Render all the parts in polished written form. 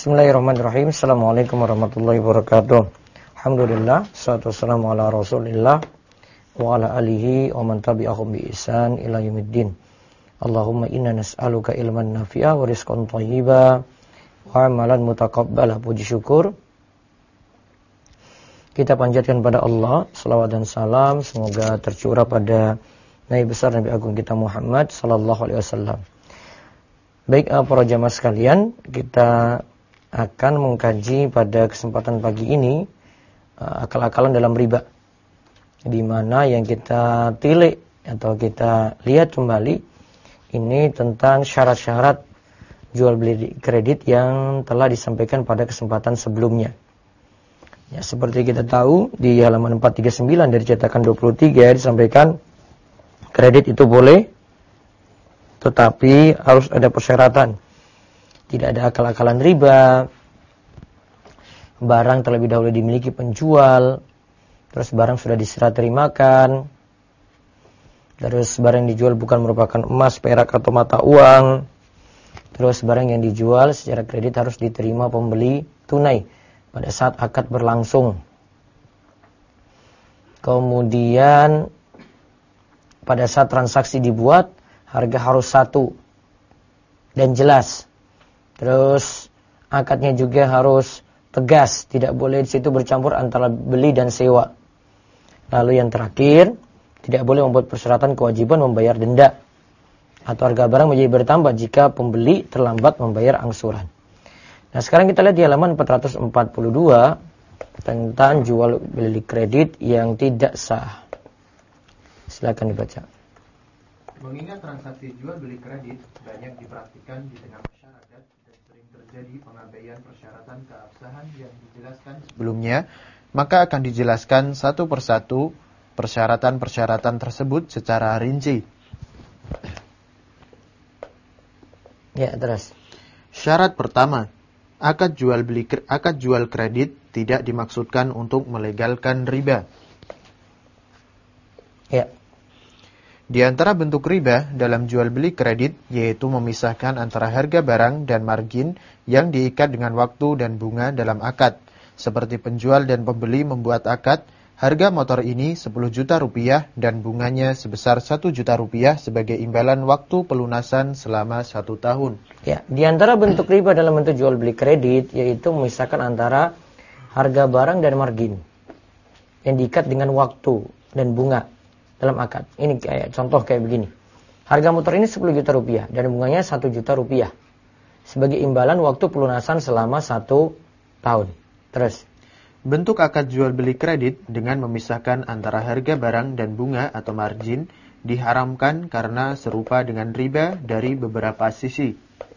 Bismillahirrahmanirrahim. Assalamualaikum warahmatullahi wabarakatuh. Alhamdulillah, salatu wassalamu ala Rasulillah wa ala alihi wa man tabi'ahum bi ihsan ila yaumiddin. Allahumma inna nas'aluka ilman nafi'a wa rizqan thayyiba wa amalan mutaqabbala. Puji syukur kita panjatkan pada Allah, selawat dan salam semoga tercurah pada Nabi besar Nabi agung kita Muhammad sallallahu alaihi wasallam. Baik para jamaah sekalian, kita akan mengkaji pada kesempatan pagi ini akal-akalan dalam riba, di mana yang kita tilik atau kita lihat kembali ini tentang syarat-syarat jual beli kredit yang telah disampaikan pada kesempatan sebelumnya. Ya, seperti kita tahu di halaman 439 dari cetakan 23 disampaikan kredit itu boleh, tetapi harus ada persyaratan. Tidak ada akal-akalan riba, barang terlebih dahulu dimiliki penjual, terus barang sudah diserah terimakan, terus barang yang dijual bukan merupakan emas, perak atau mata uang, terus barang yang dijual secara kredit harus diterima pembeli tunai pada saat akad berlangsung. Kemudian pada saat transaksi dibuat, harga harus satu dan jelas. Terus akadnya juga harus tegas, tidak boleh di situ bercampur antara beli dan sewa. Lalu yang terakhir, tidak boleh membuat persyaratan kewajiban membayar denda atau harga barang menjadi bertambah jika pembeli terlambat membayar angsuran. Nah, sekarang kita lihat di halaman 442 tentang jual beli kredit yang tidak sah. Silakan dibaca. Mengingat transaksi jual beli kredit banyak dipraktikkan di tengah masyarakat dan sering terjadi pengabaian persyaratan keabsahan yang dijelaskan sebelumnya, maka akan dijelaskan satu persatu persyaratan-persyaratan tersebut secara rinci. Ya, terus. Syarat pertama, akad jual kredit tidak dimaksudkan untuk melegalkan riba. Ya. Di antara bentuk riba dalam jual beli kredit yaitu memisahkan antara harga barang dan margin yang diikat dengan waktu dan bunga dalam akad. Seperti penjual dan pembeli membuat akad, harga motor ini 10 juta rupiah dan bunganya sebesar 1 juta rupiah sebagai imbalan waktu pelunasan selama 1 tahun. Ya, di antara bentuk riba dalam bentuk jual beli kredit yaitu memisahkan antara harga barang dan margin yang diikat dengan waktu dan bunga dalam akad. Ini kayak contoh kayak begini. Harga motor ini 10 juta rupiah dan bunganya 1 juta rupiah sebagai imbalan waktu pelunasan selama 1 tahun. Terus, bentuk akad jual beli kredit dengan memisahkan antara harga barang dan bunga atau margin diharamkan karena serupa dengan riba dari beberapa sisi.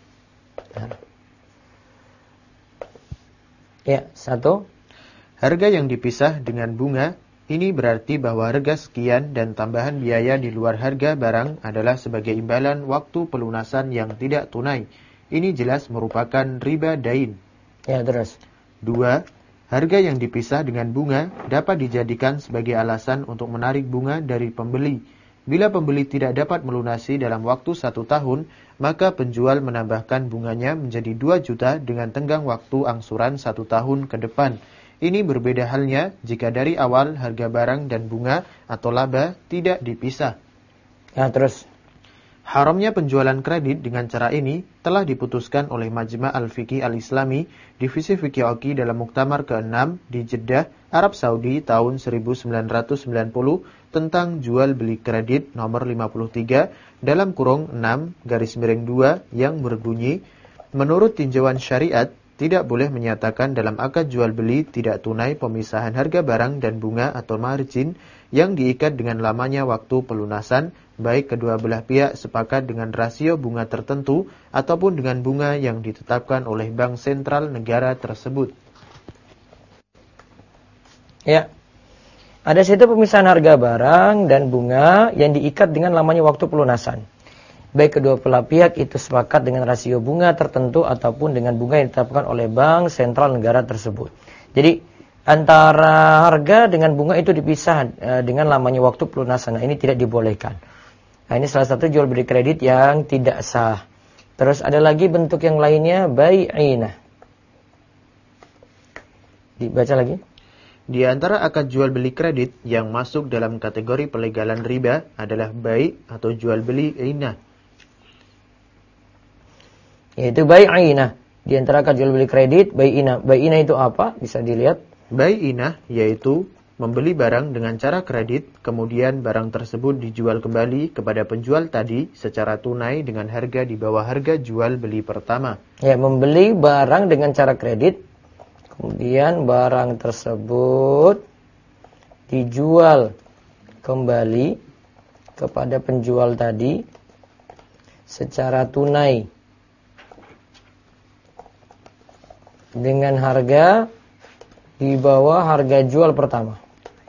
Ya, satu. Harga yang dipisah dengan bunga, ini berarti bahwa harga sekian dan tambahan biaya di luar harga barang adalah sebagai imbalan waktu pelunasan yang tidak tunai. Ini jelas merupakan riba dain. Ya, terus. 2. Harga yang dipisah dengan bunga dapat dijadikan sebagai alasan untuk menarik bunga dari pembeli. Bila pembeli tidak dapat melunasi dalam waktu 1 tahun, maka penjual menambahkan bunganya menjadi 2 juta dengan tenggang waktu angsuran 1 tahun ke depan. Ini berbeda halnya jika dari awal harga barang dan bunga atau laba tidak dipisah. Ya, terus. Haramnya penjualan kredit dengan cara ini telah diputuskan oleh Majma' Al-Fiqih Al-Islami, Divisi Fiqih Oki dalam Muktamar ke-6 di Jeddah, Arab Saudi tahun 1990 tentang jual beli kredit nomor 53 dalam kurung 6/2 yang berbunyi, menurut tinjauan syariat, tidak boleh menyatakan dalam akad jual beli tidak tunai pemisahan harga barang dan bunga atau margin yang diikat dengan lamanya waktu pelunasan, baik kedua belah pihak sepakat dengan rasio bunga tertentu ataupun dengan bunga yang ditetapkan oleh bank sentral negara tersebut. Ya. Ada situ pemisahan harga barang dan bunga yang diikat dengan lamanya waktu pelunasan. Baik kedua belah pihak itu sepakat dengan rasio bunga tertentu ataupun dengan bunga yang ditetapkan oleh bank sentral negara tersebut. Jadi antara harga dengan bunga itu dipisah dengan lamanya waktu pelunasan. Nah, ini tidak dibolehkan. Nah, ini salah satu jual beli kredit yang tidak sah. Terus ada lagi bentuk yang lainnya, bai'inah. Dibaca lagi. Di antara akad jual beli kredit yang masuk dalam kategori pelegalan riba adalah bai' atau jual beli inah. Yaitu bai'inah. Di antara akad jual beli kredit, bai'inah. Bai'inah itu apa? Bisa dilihat. Bai'inah yaitu membeli barang dengan cara kredit, kemudian barang tersebut dijual kembali kepada penjual tadi secara tunai dengan harga di bawah harga jual beli pertama. Ya, membeli barang dengan cara kredit. Kemudian barang tersebut dijual kembali kepada penjual tadi secara tunai dengan harga di bawah harga jual pertama.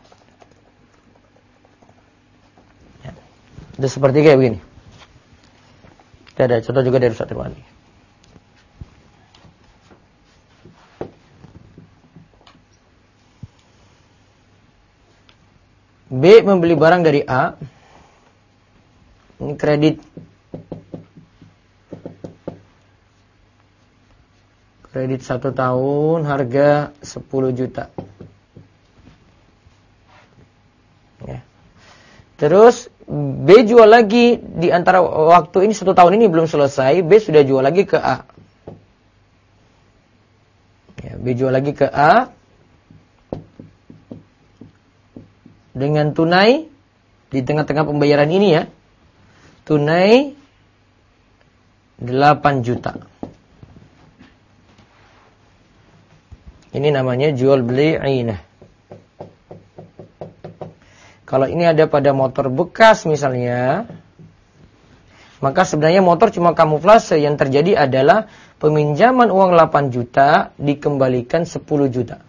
Ya. Itu seperti kayak begini. Kita ada contoh juga dari Ustaz Irwani. B membeli barang dari A. Ini kredit. Kredit 1 tahun harga 10 juta. Ya. Terus B jual lagi di antara waktu ini 1 tahun ini belum selesai, B sudah jual lagi ke A. Ya, B jual lagi ke A dengan tunai di tengah-tengah pembayaran ini ya. Tunai 8 juta. Ini namanya jual beli ainah. Kalau ini ada pada motor bekas misalnya, maka sebenarnya motor cuma kamuflase. Yang terjadi adalah peminjaman uang 8 juta dikembalikan 10 juta.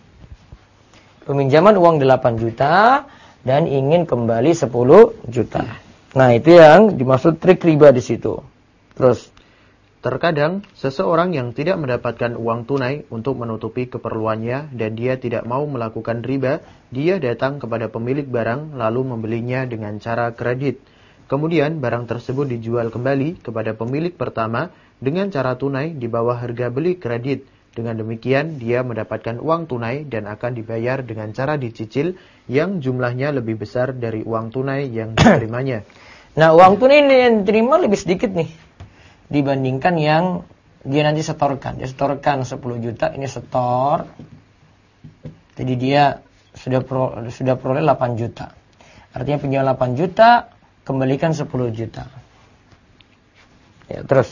Peminjaman uang 8 juta dan ingin kembali 10 juta. Nah, itu yang dimaksud trik riba di situ. Terus, terkadang seseorang yang tidak mendapatkan uang tunai untuk menutupi keperluannya dan dia tidak mau melakukan riba, dia datang kepada pemilik barang lalu membelinya dengan cara kredit. Kemudian barang tersebut dijual kembali kepada pemilik pertama dengan cara tunai di bawah harga beli kredit. Dengan demikian, dia mendapatkan uang tunai dan akan dibayar dengan cara dicicil yang jumlahnya lebih besar dari uang tunai yang diterimanya. Nah, uang tunai yang diterima lebih sedikit nih dibandingkan yang dia nanti setorkan. Dia setorkan 10 juta, ini setor. Jadi dia sudah peroleh 8 juta. Artinya pinjam 8 juta, kembalikan 10 juta. Ya, terus.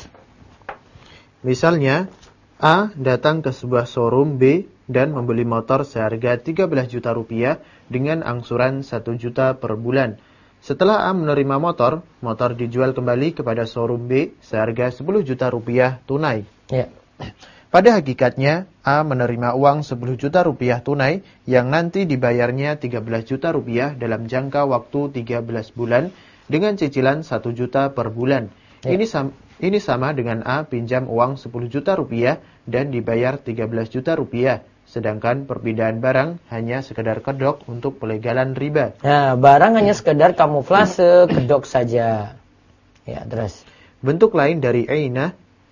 Misalnya, A datang ke sebuah showroom B dan membeli motor seharga 13 juta rupiah dengan angsuran 1 juta per bulan. Setelah A menerima motor dijual kembali kepada showroom B seharga 10 juta rupiah tunai. Ya. Pada hakikatnya, A menerima uang 10 juta rupiah tunai yang nanti dibayarnya 13 juta rupiah dalam jangka waktu 13 bulan dengan cicilan 1 juta per bulan. Ya. Ini sama dengan A pinjam uang 10 juta rupiah dan dibayar 13 juta rupiah. Sedangkan perpindahan barang hanya sekedar kedok untuk pelegalan riba. Nah, barang hanya sekedar kamuflase, kedok saja. Ya, terus. Bentuk lain dari ainah,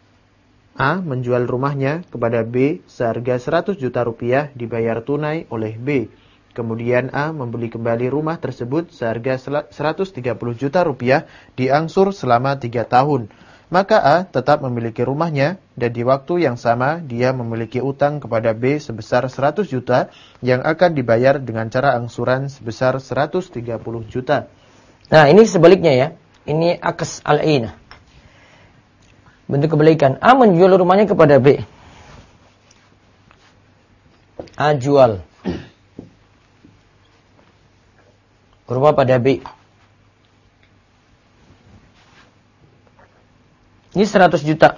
A menjual rumahnya kepada B seharga 100 juta rupiah dibayar tunai oleh B. Kemudian A membeli kembali rumah tersebut seharga 130 juta rupiah diangsur selama 3 tahun. Maka A tetap memiliki rumahnya dan di waktu yang sama dia memiliki utang kepada B sebesar 100 juta yang akan dibayar dengan cara angsuran sebesar 130 juta. Nah, ini sebaliknya ya. Ini aks al-ainah. Bentuk kebalikan. A menjual rumahnya kepada B. A jual rumah pada B. Ini 100 juta.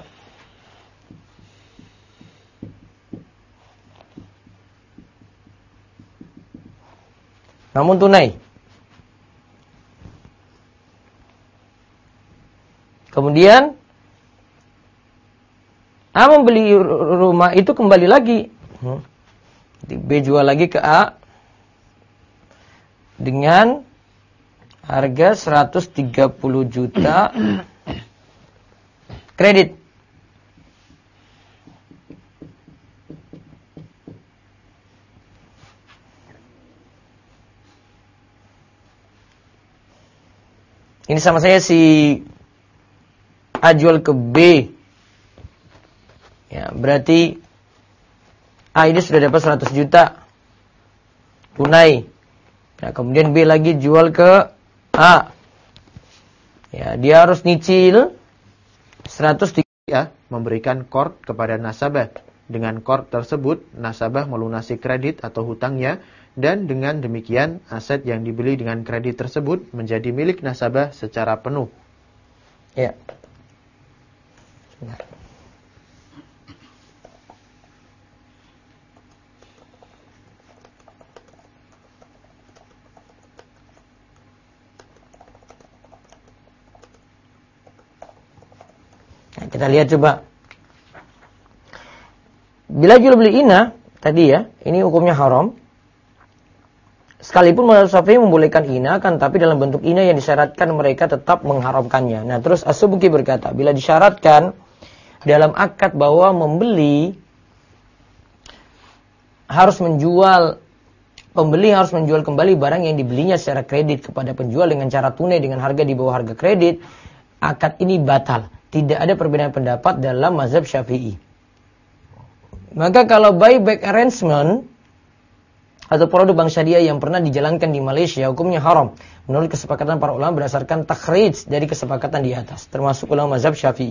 Namun tunai. Kemudian A membeli rumah itu kembali lagi. B jual lagi ke A dengan harga 130 juta kredit. Ini sama saya si A jual ke B. Ya, berarti A ini sudah dapat 100 juta tunai. Nah, kemudian B lagi jual ke A. Ya, dia harus nyicil 100 ya, memberikan qard kepada nasabah. Dengan qard tersebut, nasabah melunasi kredit atau hutangnya, dan dengan demikian aset yang dibeli dengan kredit tersebut menjadi milik nasabah secara penuh. Ya. Nah, kita lihat coba. Bila jual beli ina tadi ya, ini hukumnya haram. Sekalipun mazhab Syafi'i membolehkan ina, kan tapi dalam bentuk ina yang disyaratkan mereka tetap mengharamkannya. Nah, terus As-Subki berkata, bila disyaratkan dalam akad bahwa membeli harus menjual, pembeli harus menjual kembali barang yang dibelinya secara kredit kepada penjual dengan cara tunai dengan harga di bawah harga kredit, akad ini batal. Tidak ada perbedaan pendapat dalam mazhab Syafi'i. Maka kalau buyback arrangement atau produk bank syariah yang pernah dijalankan di Malaysia, hukumnya haram menurut kesepakatan para ulama berdasarkan takhrij dari kesepakatan di atas, termasuk ulama mazhab Syafi'i.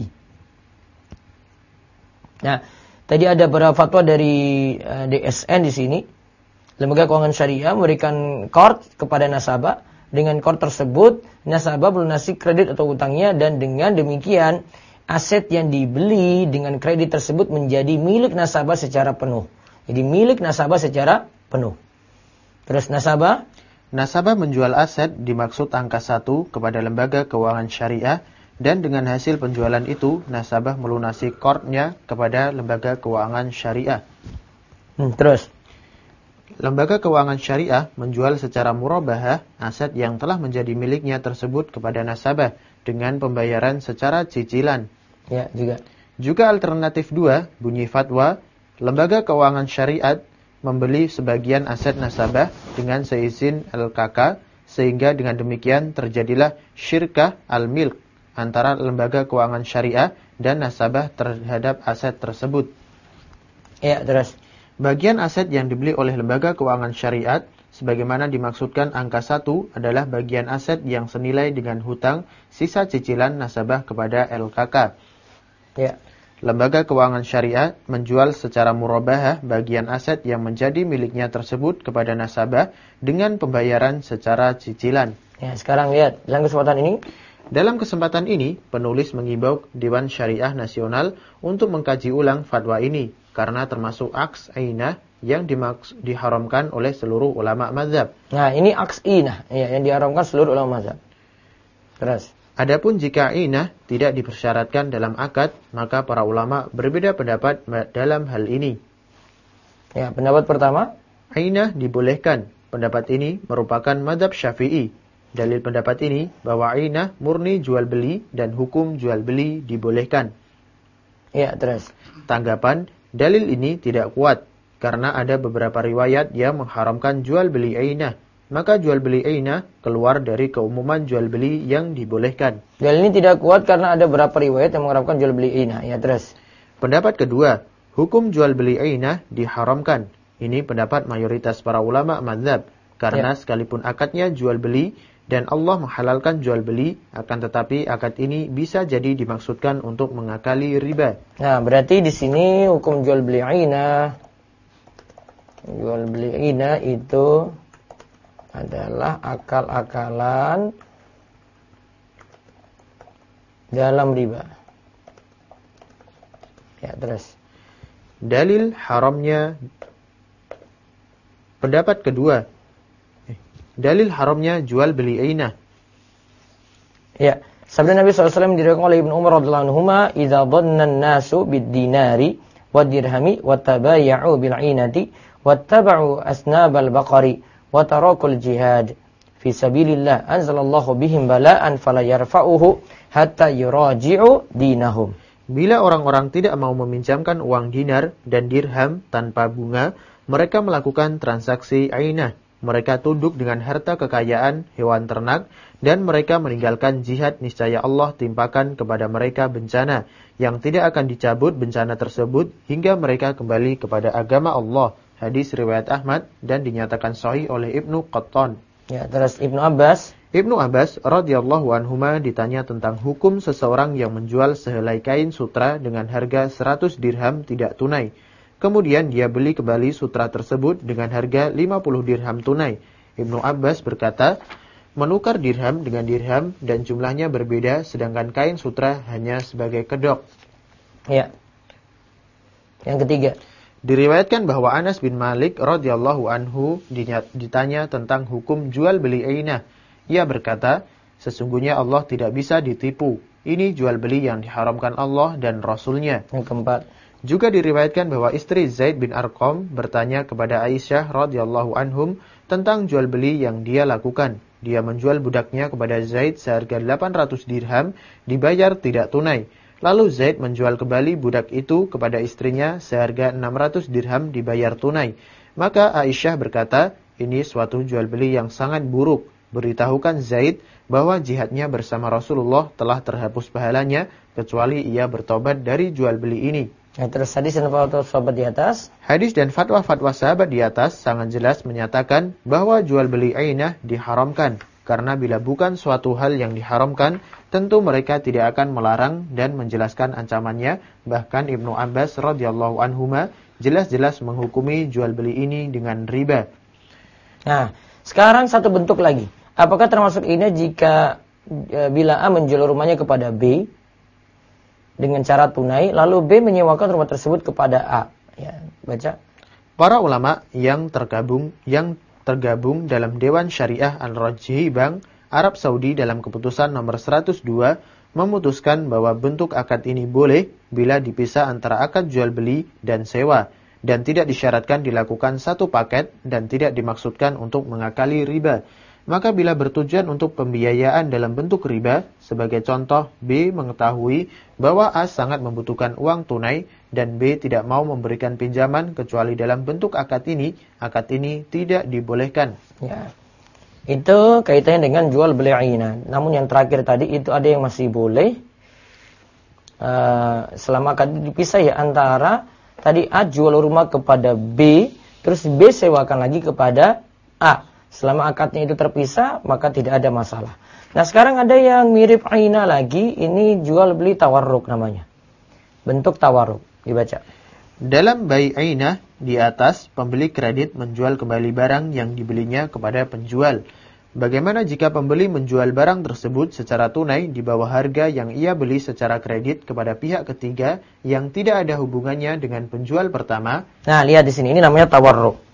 Nah, tadi ada beberapa fatwa dari DSN di sini. Lembaga Keuangan Syariah memberikan qard kepada nasabah. Dengan qard tersebut, nasabah melunasi kredit atau hutangnya, dan dengan demikian aset yang dibeli dengan kredit tersebut menjadi milik nasabah secara penuh. Jadi milik nasabah secara penuh. Terus nasabah menjual aset dimaksud angka 1 kepada lembaga keuangan syariah, dan dengan hasil penjualan itu nasabah melunasi qardnya kepada lembaga keuangan syariah. Terus lembaga keuangan syariah menjual secara murabahah aset yang telah menjadi miliknya tersebut kepada nasabah dengan pembayaran secara cicilan. Ya, Juga alternatif 2, bunyi fatwa, lembaga keuangan syariat membeli sebagian aset nasabah dengan seizin LKK, sehingga dengan demikian terjadilah syirkah al-milk antara lembaga keuangan syariah dan nasabah terhadap aset tersebut. Ya, terus bagian aset yang dibeli oleh lembaga keuangan syariat sebagaimana dimaksudkan angka 1 adalah bagian aset yang senilai dengan hutang sisa cicilan nasabah kepada LKK. Ya. Lembaga keuangan syariah menjual secara murabahah bagian aset yang menjadi miliknya tersebut kepada nasabah dengan pembayaran secara cicilan. Ya, sekarang lihat dalam kesempatan ini penulis mengimbau Dewan Syariah Nasional untuk mengkaji ulang fatwa ini karena termasuk aks ainah yang diharamkan oleh seluruh ulama mazhab. Nah, ini aks ainah ya, yang diharamkan seluruh ulama mazhab. Terus adapun jika ainah tidak dipersyaratkan dalam akad, maka para ulama berbeda pendapat dalam hal ini. Ya, pendapat pertama, ainah dibolehkan. Pendapat ini merupakan mazhab Syafi'i. Dalil pendapat ini bahwa ainah murni jual beli dan hukum jual beli dibolehkan. Ya, terus tanggapan, dalil ini tidak kuat karena ada beberapa riwayat yang mengharamkan jual beli ainah. Maka jual beli ainah keluar dari keumuman jual beli yang dibolehkan. Dalil ini tidak kuat karena ada beberapa riwayat yang mengharamkan jual beli ainah. Ya, terus pendapat kedua, hukum jual beli ainah diharamkan. Ini pendapat mayoritas para ulama mazhab karena sekalipun akadnya jual beli dan Allah menghalalkan jual beli, akan tetapi akad ini bisa jadi dimaksudkan untuk mengakali riba. Nah, berarti di sini hukum jual beli ainah itu adalah akal-akalan dalam riba. Ya, terus dalil haramnya pendapat kedua. Dalil haramnya jual beli ainah. Ya, sabda Nabi SAW diriwayatkan oleh Ibnu Umar radhiyallahu anhuma, "Idza dhanna an-nasu bid-dinari wad-dirhami wattabaya'u bil-'ainati wattaba'u asnabal baqari wa tarakul jihad fi sabilillah anzalallahu bihim bala'an fala yarfa'uhu hatta yuraji'u dinahum." Bila orang-orang tidak mau meminjamkan uang dinar dan dirham tanpa bunga, mereka melakukan transaksi ainah. mereka tunduk dengan harta kekayaan, hewan ternak, dan mereka meninggalkan jihad, niscaya Allah timpakan kepada mereka bencana, yang tidak akan dicabut bencana tersebut hingga mereka kembali kepada agama Allah. Hadis riwayat Ahmad dan dinyatakan sahih oleh Ibnu Qattan. Ya, terus Ibnu Abbas radhiyallahu anhuma ditanya tentang hukum seseorang yang menjual sehelai kain sutra dengan harga 100 dirham tidak tunai. Kemudian dia beli kembali sutra tersebut dengan harga 50 dirham tunai. Ibnu Abbas berkata, menukar dirham dengan dirham dan jumlahnya berbeda, sedangkan kain sutra hanya sebagai kedok. Ya. Yang ketiga, diriwayatkan bahwa Anas bin Malik radhiyallahu anhu ditanya tentang hukum jual beli ainah. Ia berkata, sesungguhnya Allah tidak bisa ditipu. Ini jual beli yang diharamkan Allah dan Rasulnya. Yang keempat, juga diriwayatkan bahwa istri Zaid bin Arqam bertanya kepada Aisyah radhiyallahu anhum tentang jual beli yang dia lakukan. Dia menjual budaknya kepada Zaid seharga 800 dirham, dibayar tidak tunai. Lalu Zaid menjual kembali budak itu kepada istrinya seharga 600 dirham, dibayar tunai. Maka Aisyah berkata, ini suatu jual beli yang sangat buruk. Beritahukan Zaid bahwa jihadnya bersama Rasulullah telah terhapus pahalanya, kecuali ia bertobat dari jual beli ini. Nah, terus hadis dan fatwa sahabat di atas. Hadis dan fatwa-fatwa sahabat di atas sangat jelas menyatakan bahwa jual beli ainah diharamkan. Karena bila bukan suatu hal yang diharamkan, tentu mereka tidak akan melarang dan menjelaskan ancamannya. Bahkan Ibnu Abbas radhiyallahu anhuma jelas-jelas menghukumi jual beli ini dengan riba. Nah, sekarang satu bentuk lagi. Apakah termasuk ini jika bila A menjual rumahnya kepada B dengan cara tunai, lalu B menyewakan rumah tersebut kepada A? Ya, baca. Para ulama yang tergabung dalam Dewan Syariah Al-Rajhi Bank Arab Saudi dalam keputusan nomor 102 memutuskan bahwa bentuk akad ini boleh bila dipisah antara akad jual beli dan sewa dan tidak disyaratkan dilakukan satu paket dan tidak dimaksudkan untuk mengakali riba. Maka bila bertujuan untuk pembiayaan dalam bentuk riba, sebagai contoh B mengetahui bahwa A sangat membutuhkan uang tunai dan B tidak mau memberikan pinjaman kecuali dalam bentuk akad ini tidak dibolehkan. Ya. Itu kaitannya dengan jual beli ainah. Namun yang terakhir tadi itu ada yang masih boleh selama akad dipisah ya, antara tadi A jual rumah kepada B, terus B sewakan lagi kepada A. Selama akadnya itu terpisah, maka tidak ada masalah. Nah, sekarang ada yang mirip ainah lagi, ini jual beli tawarruk namanya. Bentuk tawarruk, dibaca. Dalam bai ainah di atas, pembeli kredit menjual kembali barang yang dibelinya kepada penjual. Bagaimana jika pembeli menjual barang tersebut secara tunai di bawah harga yang ia beli secara kredit kepada pihak ketiga yang tidak ada hubungannya dengan penjual pertama? Nah, lihat di sini, ini namanya tawarruk.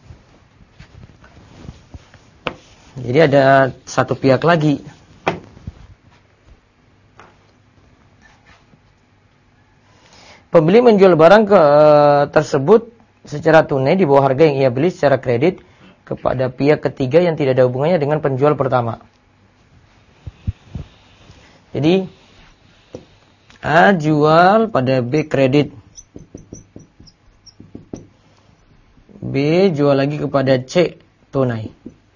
Jadi ada satu pihak lagi. Pembeli menjual barang tersebut secara tunai di bawah harga yang ia beli secara kredit kepada pihak ketiga yang tidak ada hubungannya dengan penjual pertama. Jadi A jual pada B kredit, B jual lagi kepada C tunai.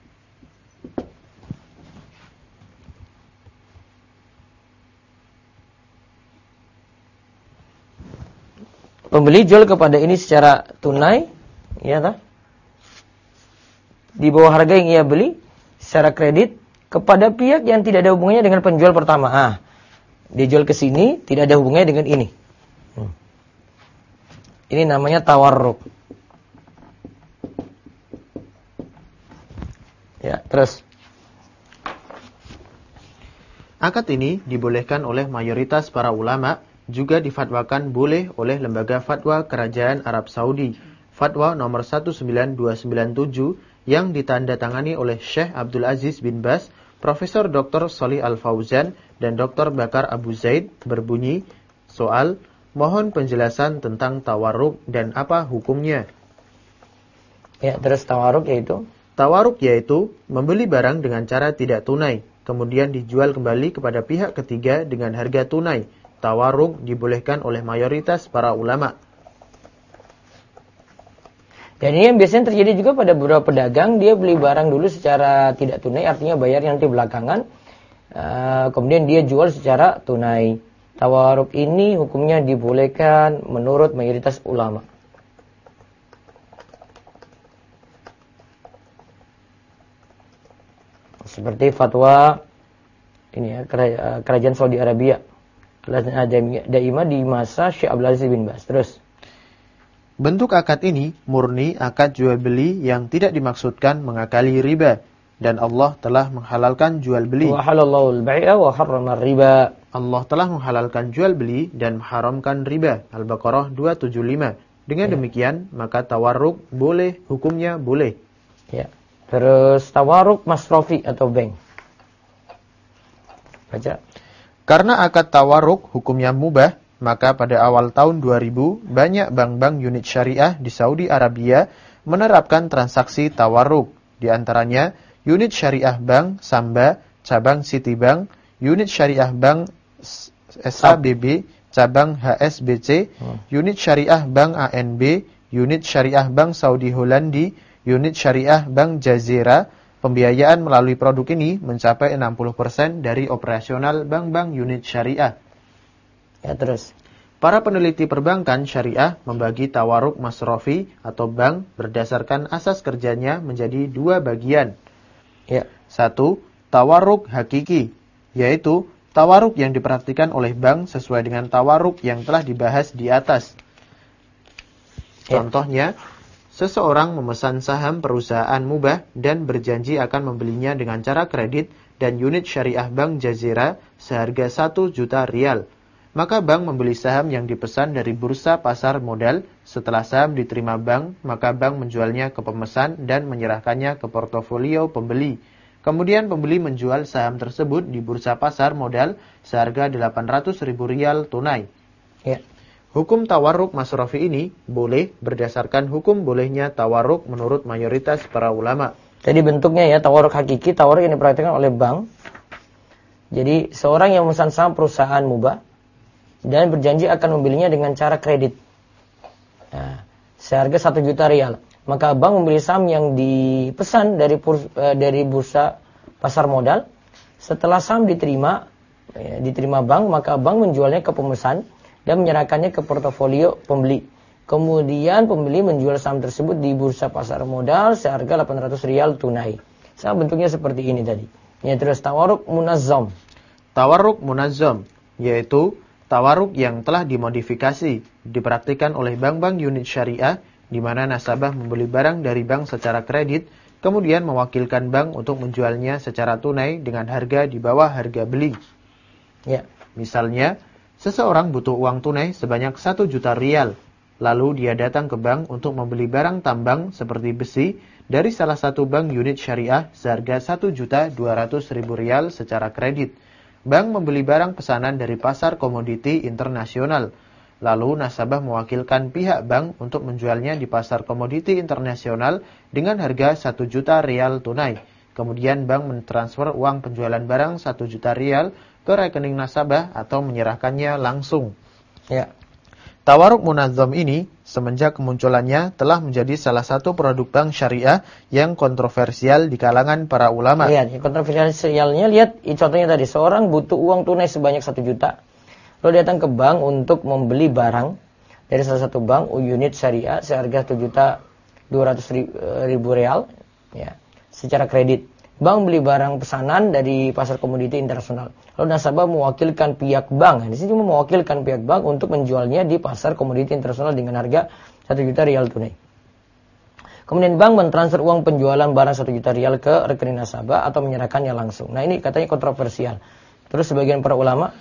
Pembeli jual kepada ini secara tunai, ya tak? Di bawah harga yang ia beli secara kredit kepada pihak yang tidak ada hubungannya dengan penjual pertama. Dia jual ke sini, tidak ada hubungannya dengan ini. Ini namanya tawarruk. Ya, terus. Akad ini dibolehkan oleh mayoritas para ulama, juga difatwakan boleh oleh Lembaga Fatwa Kerajaan Arab Saudi, Fatwa nomor 19297 yang ditandatangani oleh Syekh Abdul Aziz bin Baz, Profesor Dr. Shalih Al-Fauzan, dan Dr. Bakar Abu Zaid, berbunyi, soal, mohon penjelasan tentang tawarruk dan apa hukumnya. Ya, terus tawarruk yaitu? Tawarruk yaitu membeli barang dengan cara tidak tunai, kemudian dijual kembali kepada pihak ketiga dengan harga tunai. Tawarruk dibolehkan oleh mayoritas para ulama. Dan ini yang biasanya terjadi juga pada beberapa pedagang, dia beli barang dulu secara tidak tunai, artinya bayar nanti belakangan, kemudian dia jual secara tunai. Tawaruk ini hukumnya dibolehkan menurut mayoritas ulama. Seperti fatwa ini ya, kerajaan Saudi Arabia, Daimah di masa Syekh Abdul Aziz bin Baz. Terus, bentuk akad ini murni akad jual beli yang tidak dimaksudkan mengakali riba, dan Allah telah menghalalkan jual beli. Wa halallahu al-bai'a wa harrama riba. Allah telah menghalalkan jual beli dan mengharamkan riba. Al-Baqarah 275. Dengan demikian, maka tawarruk boleh, hukumnya boleh. Ya. Terus tawarruk masrofi atau bank. Baca. Karena akad tawarruk hukumnya mubah, maka pada awal tahun 2000, banyak bank-bank unit syariah di Saudi Arabia menerapkan transaksi tawarruk. Di antaranya, unit syariah bank Samba, cabang Citibank, unit syariah bank SABB, cabang HSBC, unit syariah bank ANB, unit syariah bank Saudi Hollandi, unit syariah bank Jazira. Pembiayaan melalui produk ini mencapai 60% dari operasional bank-bank unit syariah. Ya, terus. Para peneliti perbankan syariah membagi tawarruk masrofi atau bank berdasarkan asas kerjanya menjadi dua bagian. Ya. Satu, tawarruk hakiki, yaitu tawarruk yang dipraktikkan oleh bank sesuai dengan tawarruk yang telah dibahas di atas. Contohnya, seseorang memesan saham perusahaan mubah dan berjanji akan membelinya dengan cara kredit dan unit syariah bank Jazira seharga 1 juta rial. Maka bank membeli saham yang dipesan dari bursa pasar modal. Setelah saham diterima bank, maka bank menjualnya ke pemesan dan menyerahkannya ke portofolio pembeli. Kemudian pembeli menjual saham tersebut di bursa pasar modal seharga 800.000 rial tunai. Ya. Hukum tawarruk masrofi ini boleh berdasarkan hukum bolehnya tawarruk menurut mayoritas para ulama. Jadi bentuknya ya, tawarruk hakiki, tawarruk yang dipraktikkan oleh bank. Jadi seorang yang memesan saham perusahaan mubah dan berjanji akan membelinya dengan cara kredit. Nah, seharga 1 juta rial. Maka bank membeli saham yang dipesan dari bursa pasar modal. Setelah saham diterima bank, maka bank menjualnya ke pemesan dan menyerahkannya ke portofolio pembeli. Kemudian pembeli menjual saham tersebut di bursa pasar modal seharga 800 rial tunai. Sama bentuknya seperti ini tadi. Ya, terus tawarruk munazzam. Tawarruk munazzam, yaitu tawarruk yang telah dimodifikasi, dipraktikkan oleh bank-bank unit syariah, di mana nasabah membeli barang dari bank secara kredit, kemudian mewakilkan bank untuk menjualnya secara tunai dengan harga di bawah harga beli. Ya. Misalnya, seseorang butuh uang tunai sebanyak 1 juta rial. Lalu dia datang ke bank untuk membeli barang tambang seperti besi dari salah satu bank unit syariah seharga 1.200.000 rial secara kredit. Bank membeli barang pesanan dari pasar komoditi internasional. Lalu nasabah mewakilkan pihak bank untuk menjualnya di pasar komoditi internasional dengan harga 1 juta rial tunai. Kemudian bank mentransfer uang penjualan barang 1 juta rial ke rekening nasabah atau menyerahkannya langsung. Ya. Tawarruk munazzam ini semenjak kemunculannya telah menjadi salah satu produk bank syariah yang kontroversial di kalangan para ulama. Lihat, kontroversialnya lihat contohnya tadi, seorang butuh uang tunai sebanyak 1 juta. Lalu datang ke bank untuk membeli barang dari salah satu bank unit syariah seharga 7.200.000 rial ya, secara kredit. Bank beli barang pesanan dari pasar komoditi internasional. Lalu nasabah mewakilkan pihak bank. Di sini cuma mewakilkan pihak bank untuk menjualnya di pasar komoditi internasional dengan harga 1 juta rial tunai. Kemudian bank mentransfer uang penjualan barang 1 juta rial ke rekening nasabah atau menyerahkannya langsung. Nah, ini katanya kontroversial. Terus sebagian para ulama,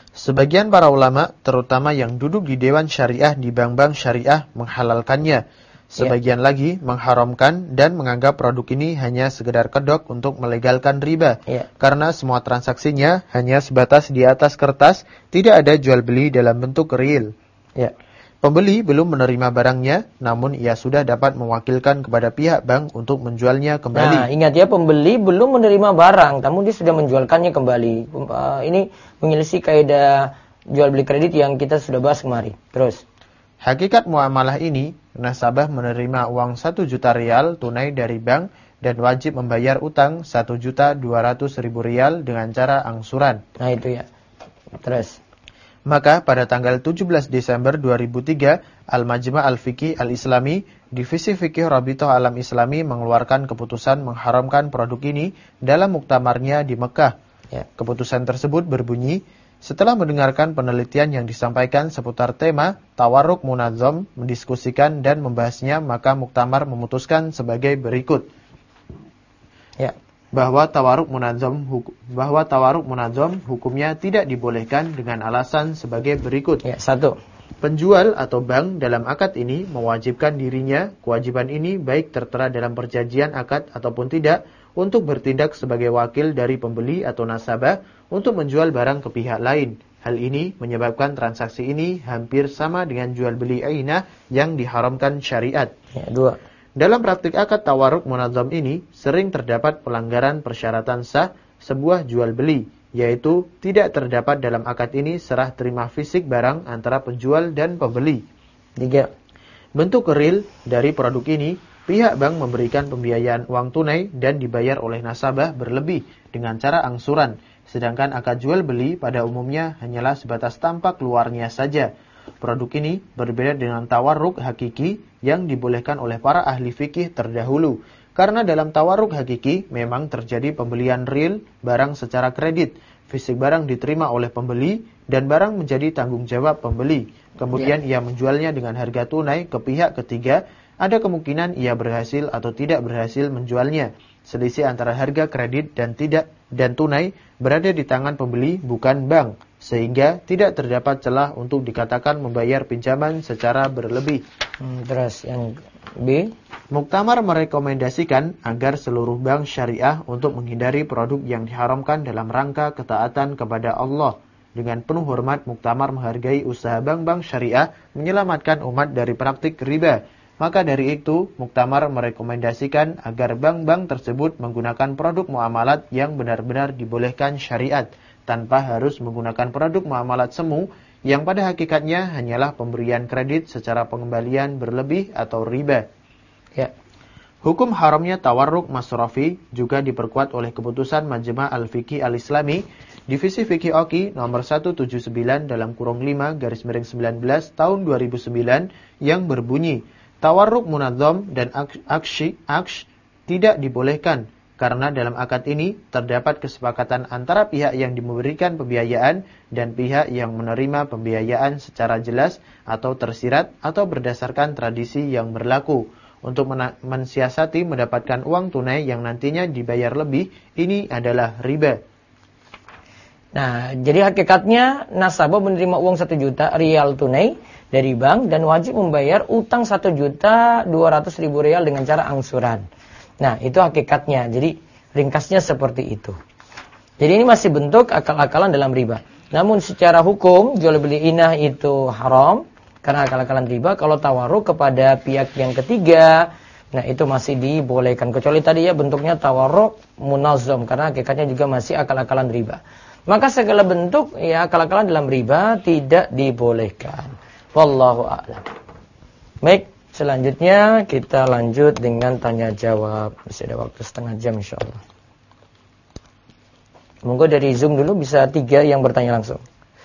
terutama yang duduk di dewan syariah di bank-bank syariah, menghalalkannya. Sebagian lagi mengharamkan dan menganggap produk ini hanya sekedar kedok untuk melegalkan riba. Karena semua transaksinya hanya sebatas di atas kertas, tidak ada jual beli dalam bentuk real. Pembeli belum menerima barangnya, namun ia sudah dapat mewakilkan kepada pihak bank untuk menjualnya kembali. Nah, ingat ya, pembeli belum menerima barang, namun dia sudah menjualkannya kembali. Ini menyelisih kaidah jual beli kredit yang kita sudah bahas kemarin. Terus, Hakikat muamalah ini, nasabah menerima uang 1 juta rial tunai dari bank dan wajib membayar utang 1.200.000 rial dengan cara angsuran. Nah itu ya. Terus. Maka pada tanggal 17 Desember 2003, Al-Majma' Al-Fiqih Al-Islami, Divisi Fikih Rabithah Alam Islami mengeluarkan keputusan mengharamkan produk ini dalam muktamarnya di Mekah. Ya. Keputusan tersebut berbunyi, setelah mendengarkan penelitian yang disampaikan seputar tema Tawarruk Munazzam, mendiskusikan dan membahasnya, maka muktamar memutuskan sebagai berikut. Ya. Bahwa tawarruk munazzam hukumnya tidak dibolehkan dengan alasan sebagai berikut. Ya, 1. Penjual atau bank dalam akad ini mewajibkan dirinya, kewajiban ini baik tertera dalam perjanjian akad ataupun tidak, untuk bertindak sebagai wakil dari pembeli atau nasabah untuk menjual barang ke pihak lain. Hal ini menyebabkan transaksi ini hampir sama dengan jual beli ainah yang diharamkan syariat. Ya, 2. Dalam praktik akad tawarruk munazzam ini sering terdapat pelanggaran persyaratan sah sebuah jual beli, yaitu tidak terdapat dalam akad ini serah terima fisik barang antara penjual dan pembeli. 3. Bentuk real dari produk ini, pihak bank memberikan pembiayaan uang tunai dan dibayar oleh nasabah berlebih dengan cara angsuran, sedangkan akad jual beli pada umumnya hanyalah sebatas tampak luarnya saja. Produk ini berbeda dengan tawarruk hakiki yang dibolehkan oleh para ahli fikih terdahulu. Karena dalam tawarruk hakiki memang terjadi pembelian real barang secara kredit. Fisik barang diterima oleh pembeli dan barang menjadi tanggung jawab pembeli. Kemudian ia menjualnya dengan harga tunai ke pihak ketiga. Ada kemungkinan ia berhasil atau tidak berhasil menjualnya. Selisih antara harga kredit dan tunai berada di tangan pembeli, bukan bank, sehingga tidak terdapat celah untuk dikatakan membayar pinjaman secara berlebih. Terus yang B. Muktamar merekomendasikan agar seluruh bank syariah untuk menghindari produk yang diharamkan dalam rangka ketaatan kepada Allah. Dengan penuh hormat, Muktamar menghargai usaha bank-bank syariah menyelamatkan umat dari praktik riba. Maka dari itu, Muktamar merekomendasikan agar bank-bank tersebut menggunakan produk muamalat yang benar-benar dibolehkan syariat, tanpa harus menggunakan produk muamalat semu, yang pada hakikatnya hanyalah pemberian kredit secara pengembalian berlebih atau riba. Ya. Hukum haramnya tawarruk masrafi juga diperkuat oleh keputusan Majma' Al-Fiqih Al-Islami, Divisi Fikih Oki nomor 179/5/19 tahun 2009 yang berbunyi, tawarruk munazzam dan aksh tidak dibolehkan karena dalam akad ini terdapat kesepakatan antara pihak yang memberikan pembiayaan dan pihak yang menerima pembiayaan secara jelas atau tersirat atau berdasarkan tradisi yang berlaku. Untuk mensiasati mendapatkan uang tunai yang nantinya dibayar lebih, ini adalah riba. Nah, jadi hakikatnya nasabah menerima uang 1 juta rial tunai dari bank dan wajib membayar utang 1.200.000 rial dengan cara angsuran. Nah, itu hakikatnya. Jadi ringkasnya seperti itu. Jadi ini masih bentuk akal-akalan dalam riba. Namun secara hukum jual beli inah itu haram karena akal-akalan riba. Kalau tawarruk kepada pihak yang ketiga, nah itu masih dibolehkan. Kecuali tadi ya bentuknya tawarruk munazzam karena hakikatnya juga masih akal-akalan riba. Maka segala bentuk ya akal-akalan dalam riba tidak dibolehkan. Wallahu a'lam. Baik, selanjutnya kita lanjut dengan tanya jawab. Masih ada waktu setengah jam insyaallah. Monggo dari Zoom dulu bisa 3 yang bertanya langsung.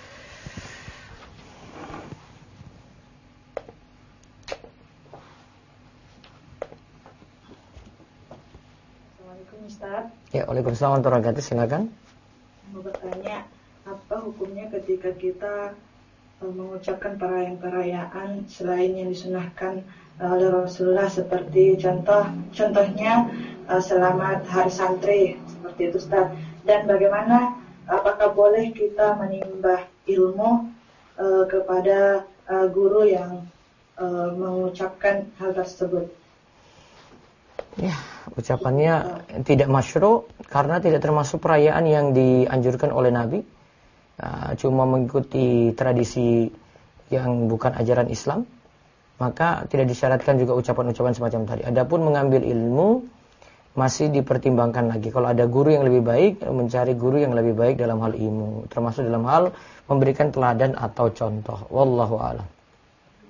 Assalamualaikum Ustaz. Ya, waalaikumsalam warahmatullahi wabarakatuh. Silakan. Mau bertanya, apa hukumnya ketika kita mengucapkan perayaan-perayaan selain yang disunahkan oleh Rasulullah seperti contohnya selamat hari santri seperti itu Ustaz. Dan bagaimana apakah boleh kita menimba ilmu kepada guru yang mengucapkan hal tersebut? Ya, ucapannya tidak masyru' karena tidak termasuk perayaan yang dianjurkan oleh Nabi. Cuma mengikuti tradisi yang bukan ajaran Islam, maka tidak disyaratkan juga ucapan-ucapan semacam tadi. Adapun mengambil ilmu masih dipertimbangkan lagi. Kalau ada guru yang lebih baik, mencari guru yang lebih baik dalam hal ilmu, termasuk dalam hal memberikan teladan atau contoh. Wallahu a'lam.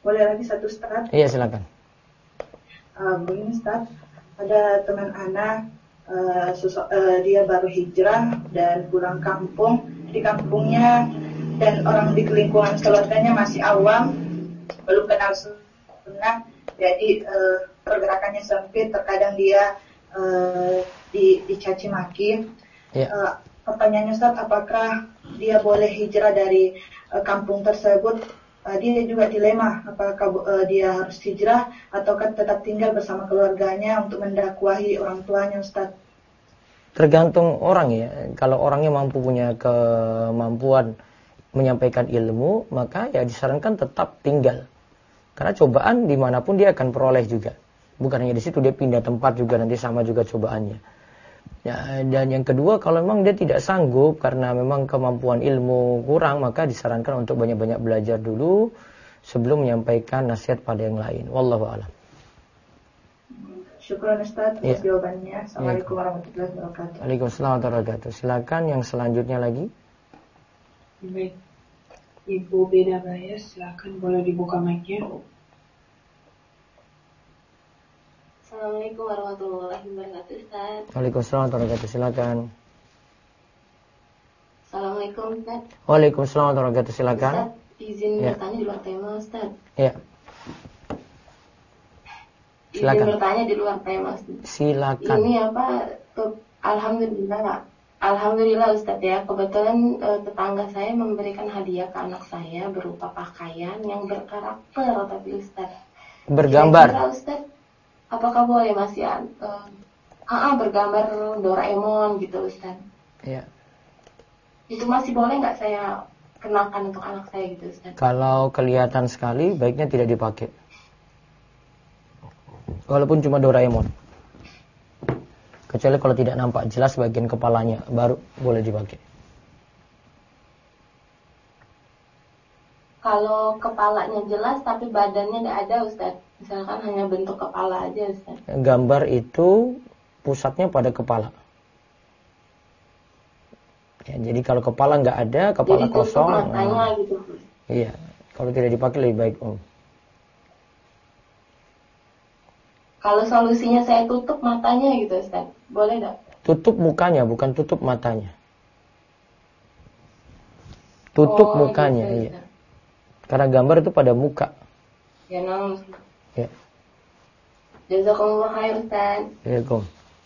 Boleh lagi satu Ustaz? Iya, silakan. Begini Ustaz, ada teman anak, dia baru hijrah dan pulang kampung. Di kampungnya dan orang di lingkungan keluarganya masih awam, belum kenal sunnah, jadi pergerakannya sempit, terkadang dia dicaci maki. Pertanyaannya Ustaz, apakah dia boleh hijrah dari kampung tersebut? Dia juga dilema, apakah dia harus hijrah ataukah tetap tinggal bersama keluarganya untuk mendakwahi orang tuanya Ustaz? Tergantung orang ya. Kalau orangnya punya kemampuan menyampaikan ilmu, maka ya disarankan tetap tinggal. Karena cobaan dimanapun dia akan peroleh juga. Bukan hanya di situ, dia pindah tempat juga nanti sama juga cobaannya. Ya, dan yang kedua, kalau memang dia tidak sanggup karena memang kemampuan ilmu kurang, maka disarankan untuk banyak-banyak belajar dulu sebelum menyampaikan nasihat pada yang lain. Wallahu a'lam. Syukur Ustaz atas jawabannya. Assalamualaikum warahmatullahi wabarakatuh. Waalaikumsalam warahmatullahi wabarakatuh. Silakan yang selanjutnya lagi. Baik. Ibu Beda Bayas, silakan boleh dibuka mic-nya. Assalamualaikum warahmatullahi wabarakatuh Ustaz. Waalaikumsalam warahmatullahi wabarakatuh. Silakan. Assalamualaikum Ustaz. Waalaikumsalam warahmatullahi wabarakatuh. Silakan. Ustaz, izin bertanya di luar tema Ustaz. Ya. Silakan. Izin bertanya di luar tema Ustaz. Silakan. Ini Alhamdulillah Ustaz ya. Kebetulan tetangga saya memberikan hadiah ke anak saya berupa pakaian yang berkarakter tapi Ustaz. Bergambar. Kira-kira Ustaz, apakah boleh masih bergambar Doraemon gitu Ustaz? Iya. Itu masih boleh nggak saya kenakan untuk anak saya gitu Ustaz? Kalau kelihatan sekali, baiknya tidak dipakai. Walaupun cuma Doraemon. Kecuali kalau tidak nampak jelas bagian kepalanya, baru boleh dipakai. Kalau kepalanya jelas tapi badannya nggak ada Ustaz, misalkan hanya bentuk kepala aja Ustaz. Gambar itu pusatnya pada kepala. Ya, jadi kalau kepala nggak ada, kepala jadi kosong. Jadi matanya gitu. Iya, kalau tidak dipakai lebih baik Kalau solusinya saya tutup matanya gitu Ustaz, boleh nggak? Tutup mukanya, bukan tutup matanya. Tutup mukanya, gitu, iya. Karena gambar itu pada muka. Ya, namun. Ya. Jazakumullah khair Ustaz. Waalaikumsalam.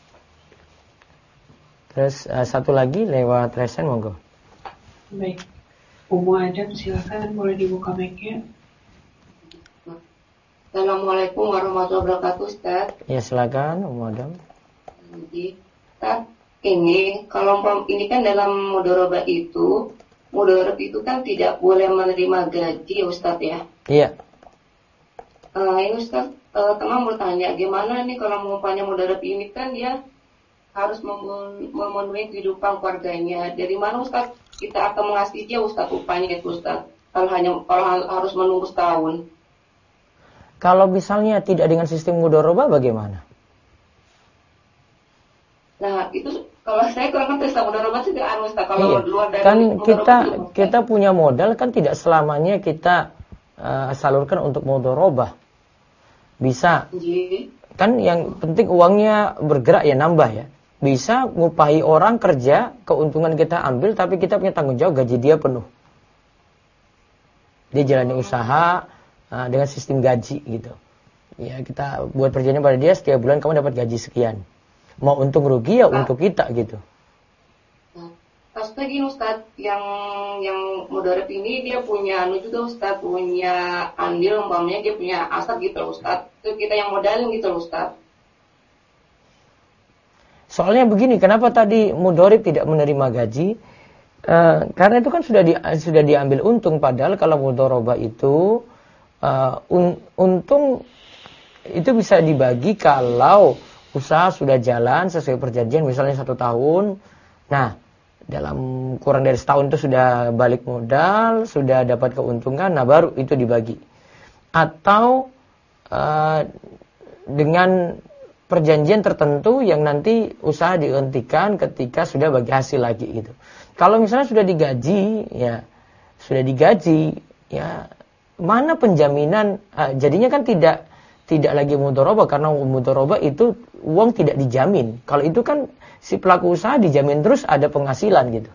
Terus satu lagi lewat resen monggo. Baik. Umu Adam silakan boleh dibuka mic-nya. Assalamualaikum warahmatullahi wabarakatuh Ustaz. Ya silakan Umu Adam. Ustaz, ini kalau ini kan dalam mudharabah itu kan tidak boleh menerima gaji Ustaz ya. Iya. Ini Ustaz, teman bertanya gimana nih kalau umpamanya mudharabah ini kan dia harus memenuhi kehidupan keluarganya. Dari mana Ustaz kita akan mengasih dia Ustaz upahnya itu Ustaz? Kalau harus menunggu setahun. Kalau misalnya tidak dengan sistem mudharabah bagaimana? Nah, itu kalau saya kurang ngerti mudharabah itu Ustaz. Kalau luar dari kan kita punya modal kan tidak selamanya kita salurkan untuk mudharabah. Bisa. Kan yang penting uangnya bergerak ya, nambah ya. Bisa ngupahi orang kerja, keuntungan kita ambil tapi kita punya tanggung jawab gaji dia penuh. Dia jalani usaha dengan sistem gaji gitu. Ya kita buat perjanjian pada dia setiap bulan kamu dapat gaji sekian. Mau untung rugi ya untuk kita gitu. Pas lagi Ustaz yang mudharab ini dia punya juga Ustaz, punya andil umpamanya dia punya aset gitu Ustaz. Itu kita yang modalin gitu Ustaz. Soalnya begini, kenapa tadi mudharib tidak menerima gaji? Karena itu kan sudah diambil untung, padahal kalau mudharabah itu untung itu bisa dibagi kalau usaha sudah jalan sesuai perjanjian misalnya 1 tahun. Nah, dalam kurang dari setahun itu sudah balik modal, sudah dapat keuntungan, nah baru itu dibagi. Atau dengan perjanjian tertentu yang nanti usaha dihentikan ketika sudah bagi hasil lagi gitu. Kalau misalnya sudah digaji, ya mana penjaminan? Jadinya kan tidak lagi mudharabah, karena mudharabah itu uang tidak dijamin. Kalau itu kan si pelaku usaha dijamin terus ada penghasilan gitu.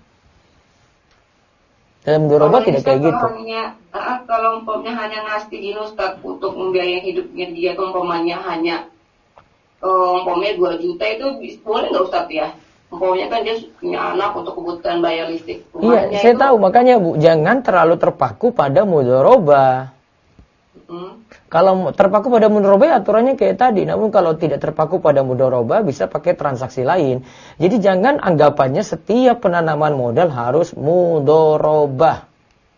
Dalam mudharabah tidak kayak gitu. Kalau umpamanya hanya ngasih ini Ustaz untuk membiayai hidupnya dia, umpamanya hanya umpamanya 2 juta itu boleh nggak Ustaz ya? Umpamanya kan dia punya anak untuk kebutuhan bayar listrik. Iya, saya tahu, makanya Bu, jangan terlalu terpaku pada mudharabah. Kalau terpaku pada mudharabah aturannya kayak tadi, namun kalau tidak terpaku pada mudharabah bisa pakai transaksi lain. Jadi jangan anggapannya setiap penanaman modal harus mudharabah.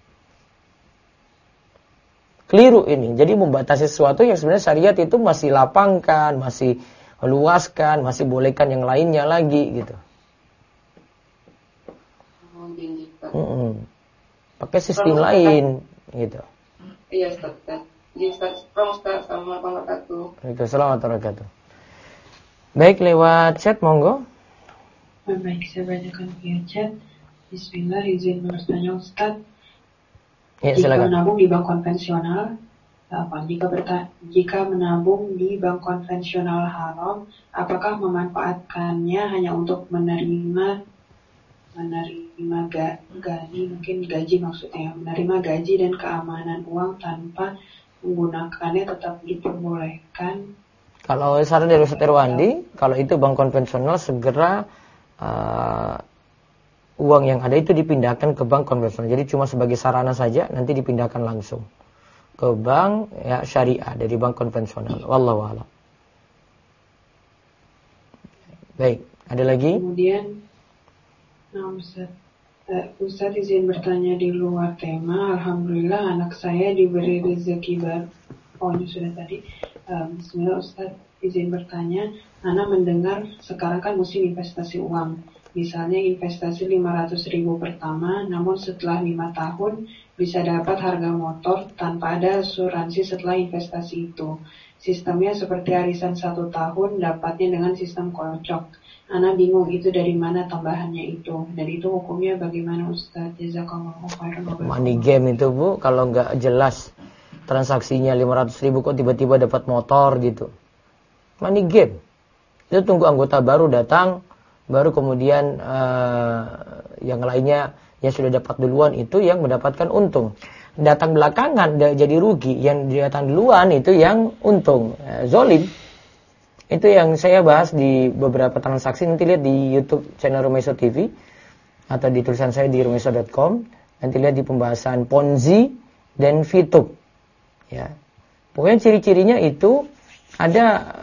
Keliru ini. Jadi membatasi sesuatu yang sebenarnya syariat itu masih lapangkan, masih luaskan, masih bolehkan yang lainnya lagi gitu. Pakai sistem lain gitu. Iya, Ustaz. Assalamualaikum warahmatullahi wabarakatuh. Baik, lewat chat monggo. Baik, saya bacakan via chat. Bismillah, izin bertanya Ustaz. Ya, jika silakan. menabung di bank konvensional, jika menabung di bank konvensional haram, apakah memanfaatkannya hanya untuk menerima gaji maksudnya, menerima gaji dan keamanan uang tanpa menggunakannya tetap diperbolehkan? Kalau saran dari Ustaz Irwandi, kalau itu bank konvensional segera uang yang ada itu dipindahkan ke bank konvensional. Jadi cuma sebagai sarana saja, nanti dipindahkan langsung ke bank ya syariah dari bank konvensional. Wallahu a'lam. Baik, ada lagi? Kemudian, Ustaz izin bertanya di luar tema. Alhamdulillah anak saya diberi rezeki baru. Oh, ini sudah tadi. Bismillah, Ustaz izin bertanya. Ana mendengar sekarang kan musim investasi uang. Misalnya investasi 500.000 pertama, namun setelah 5 tahun bisa dapat harga motor tanpa ada asuransi setelah investasi itu. Sistemnya seperti arisan 1 tahun, dapatnya dengan sistem kocok. Ana bingung itu dari mana tambahannya itu. Dan itu hukumnya bagaimana Ustaz? Jazakallahu khairan. Money game itu Bu, kalau nggak jelas transaksinya 500.000 kok tiba-tiba dapat motor gitu. Money game. Itu tunggu anggota baru datang, baru kemudian yang lainnya yang sudah dapat duluan itu yang mendapatkan untung. Datang belakangan jadi rugi, yang datang duluan itu yang untung. Zolim. Itu yang saya bahas di beberapa transaksi. Nanti lihat di YouTube channel Rumaiso TV atau di tulisan saya di rumaiso.com. Nanti lihat di pembahasan Ponzi dan VTube. Ya. Pokoknya ciri-cirinya itu ada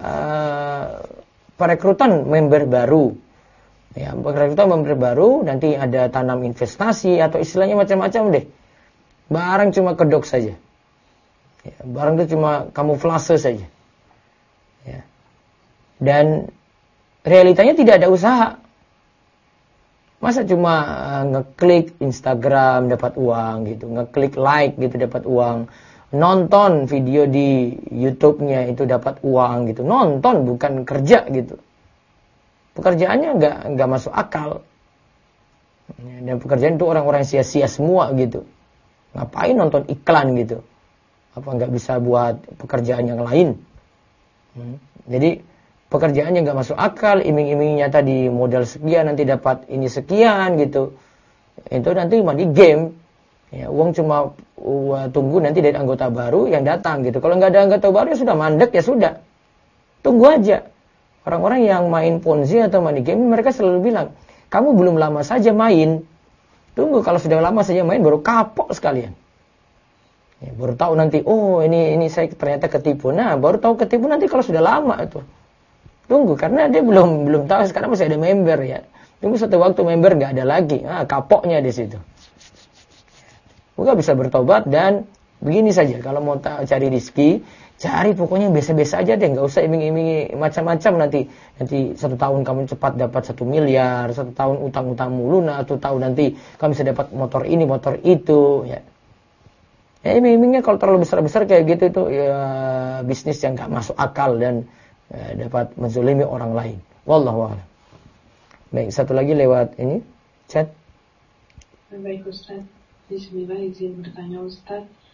perekrutan member baru. Ya, perekrutan member baru, nanti ada tanam investasi atau istilahnya macam-macam deh. Barang cuma kedok saja. Ya, barang itu cuma kamuflase saja. Ya. Dan realitanya tidak ada usaha. Masa cuma ngeklik Instagram dapat uang gitu, ngeklik like gitu dapat uang, nonton video di YouTube-nya itu dapat uang gitu, nonton bukan kerja gitu. Pekerjaannya nggak masuk akal. Dan pekerjaan itu orang-orang sia-sia semua gitu. Ngapain nonton iklan gitu? Apa nggak bisa buat pekerjaan yang lain? Jadi pekerjaannya nggak masuk akal, iming-imingnya tadi modal sekian nanti dapat ini sekian gitu. Itu nanti di game. Ya, uang cuma tunggu nanti dari anggota baru yang datang gitu. Kalau nggak ada anggota baru ya sudah mandek ya sudah. Tunggu aja. Orang-orang yang main Ponzi atau money game mereka selalu bilang, kamu belum lama saja main. Tunggu kalau sudah lama saja main baru kapok sekalian. Ya, baru tahu nanti, oh ini saya ternyata ketipu. Nah, baru tahu ketipu nanti kalau sudah lama itu. Tunggu karena dia belum tahu sekarang masih ada member ya. Tunggu satu waktu member nggak ada lagi. Kapoknya di situ. Bukan bisa bertobat dan begini saja kalau mau cari rezeki, cari pokoknya yang biasa-biasa aja deh, nggak usah iming-imingi macam-macam nanti 1 tahun kamu cepat dapat 1 miliar, 1 tahun utang-utangmu lunas, 1 tahun nanti kamu bisa dapat motor ini, motor itu, ya. Ya iming-imingnya kalau terlalu besar-besar kayak gitu itu ya bisnis yang nggak masuk akal dan dapat menzalimi orang lain. Wallahu a'lam. Baik, satu lagi lewat ini chat. Baik Ustaz. Bismillah izin bertanya Ustaz.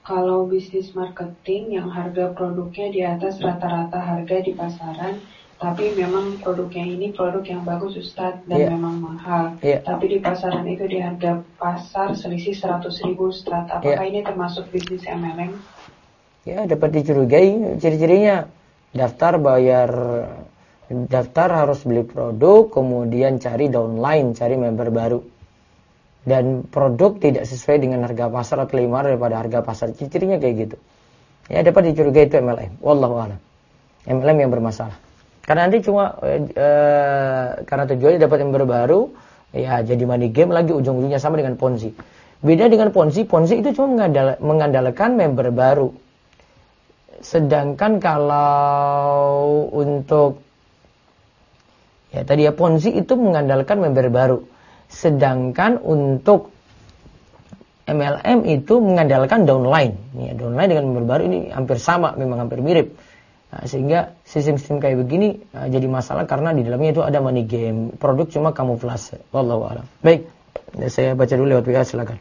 kalau bisnis marketing yang harga produknya di atas rata-rata harga di pasaran, tapi memang produknya ini produk yang bagus Ustadz dan memang mahal. Tapi di pasaran itu di harga pasar selisih 100.000 Ustadz. Apakah ini termasuk bisnis MLM? Ya, dapat dicurigai. Ciri-cirinya daftar harus beli produk, kemudian cari downline, cari member baru. Dan produk tidak sesuai dengan harga pasar atau lebih mahal daripada harga pasar. Ciri-cirinya kayak gitu. Ya, dapat dicurigai itu MLM. Wallahu a'lam. MLM yang bermasalah. Karena nanti cuma karena tujuannya dapat member baru, ya jadi money game lagi, ujung-ujungnya sama dengan Ponzi. Beda dengan Ponzi itu cuma mengandalkan member baru. Sedangkan kalau untuk Ponzi itu mengandalkan member baru. Sedangkan untuk MLM itu mengandalkan downline. Ya, downline dengan member baru ini hampir sama, memang hampir mirip. Nah, sehingga sistem-sistem kayak begini jadi masalah karena di dalamnya itu ada money game. Produk cuma kamuflase. Wallahu a'lam. Baik, saya baca dulu lewat WA, silakan.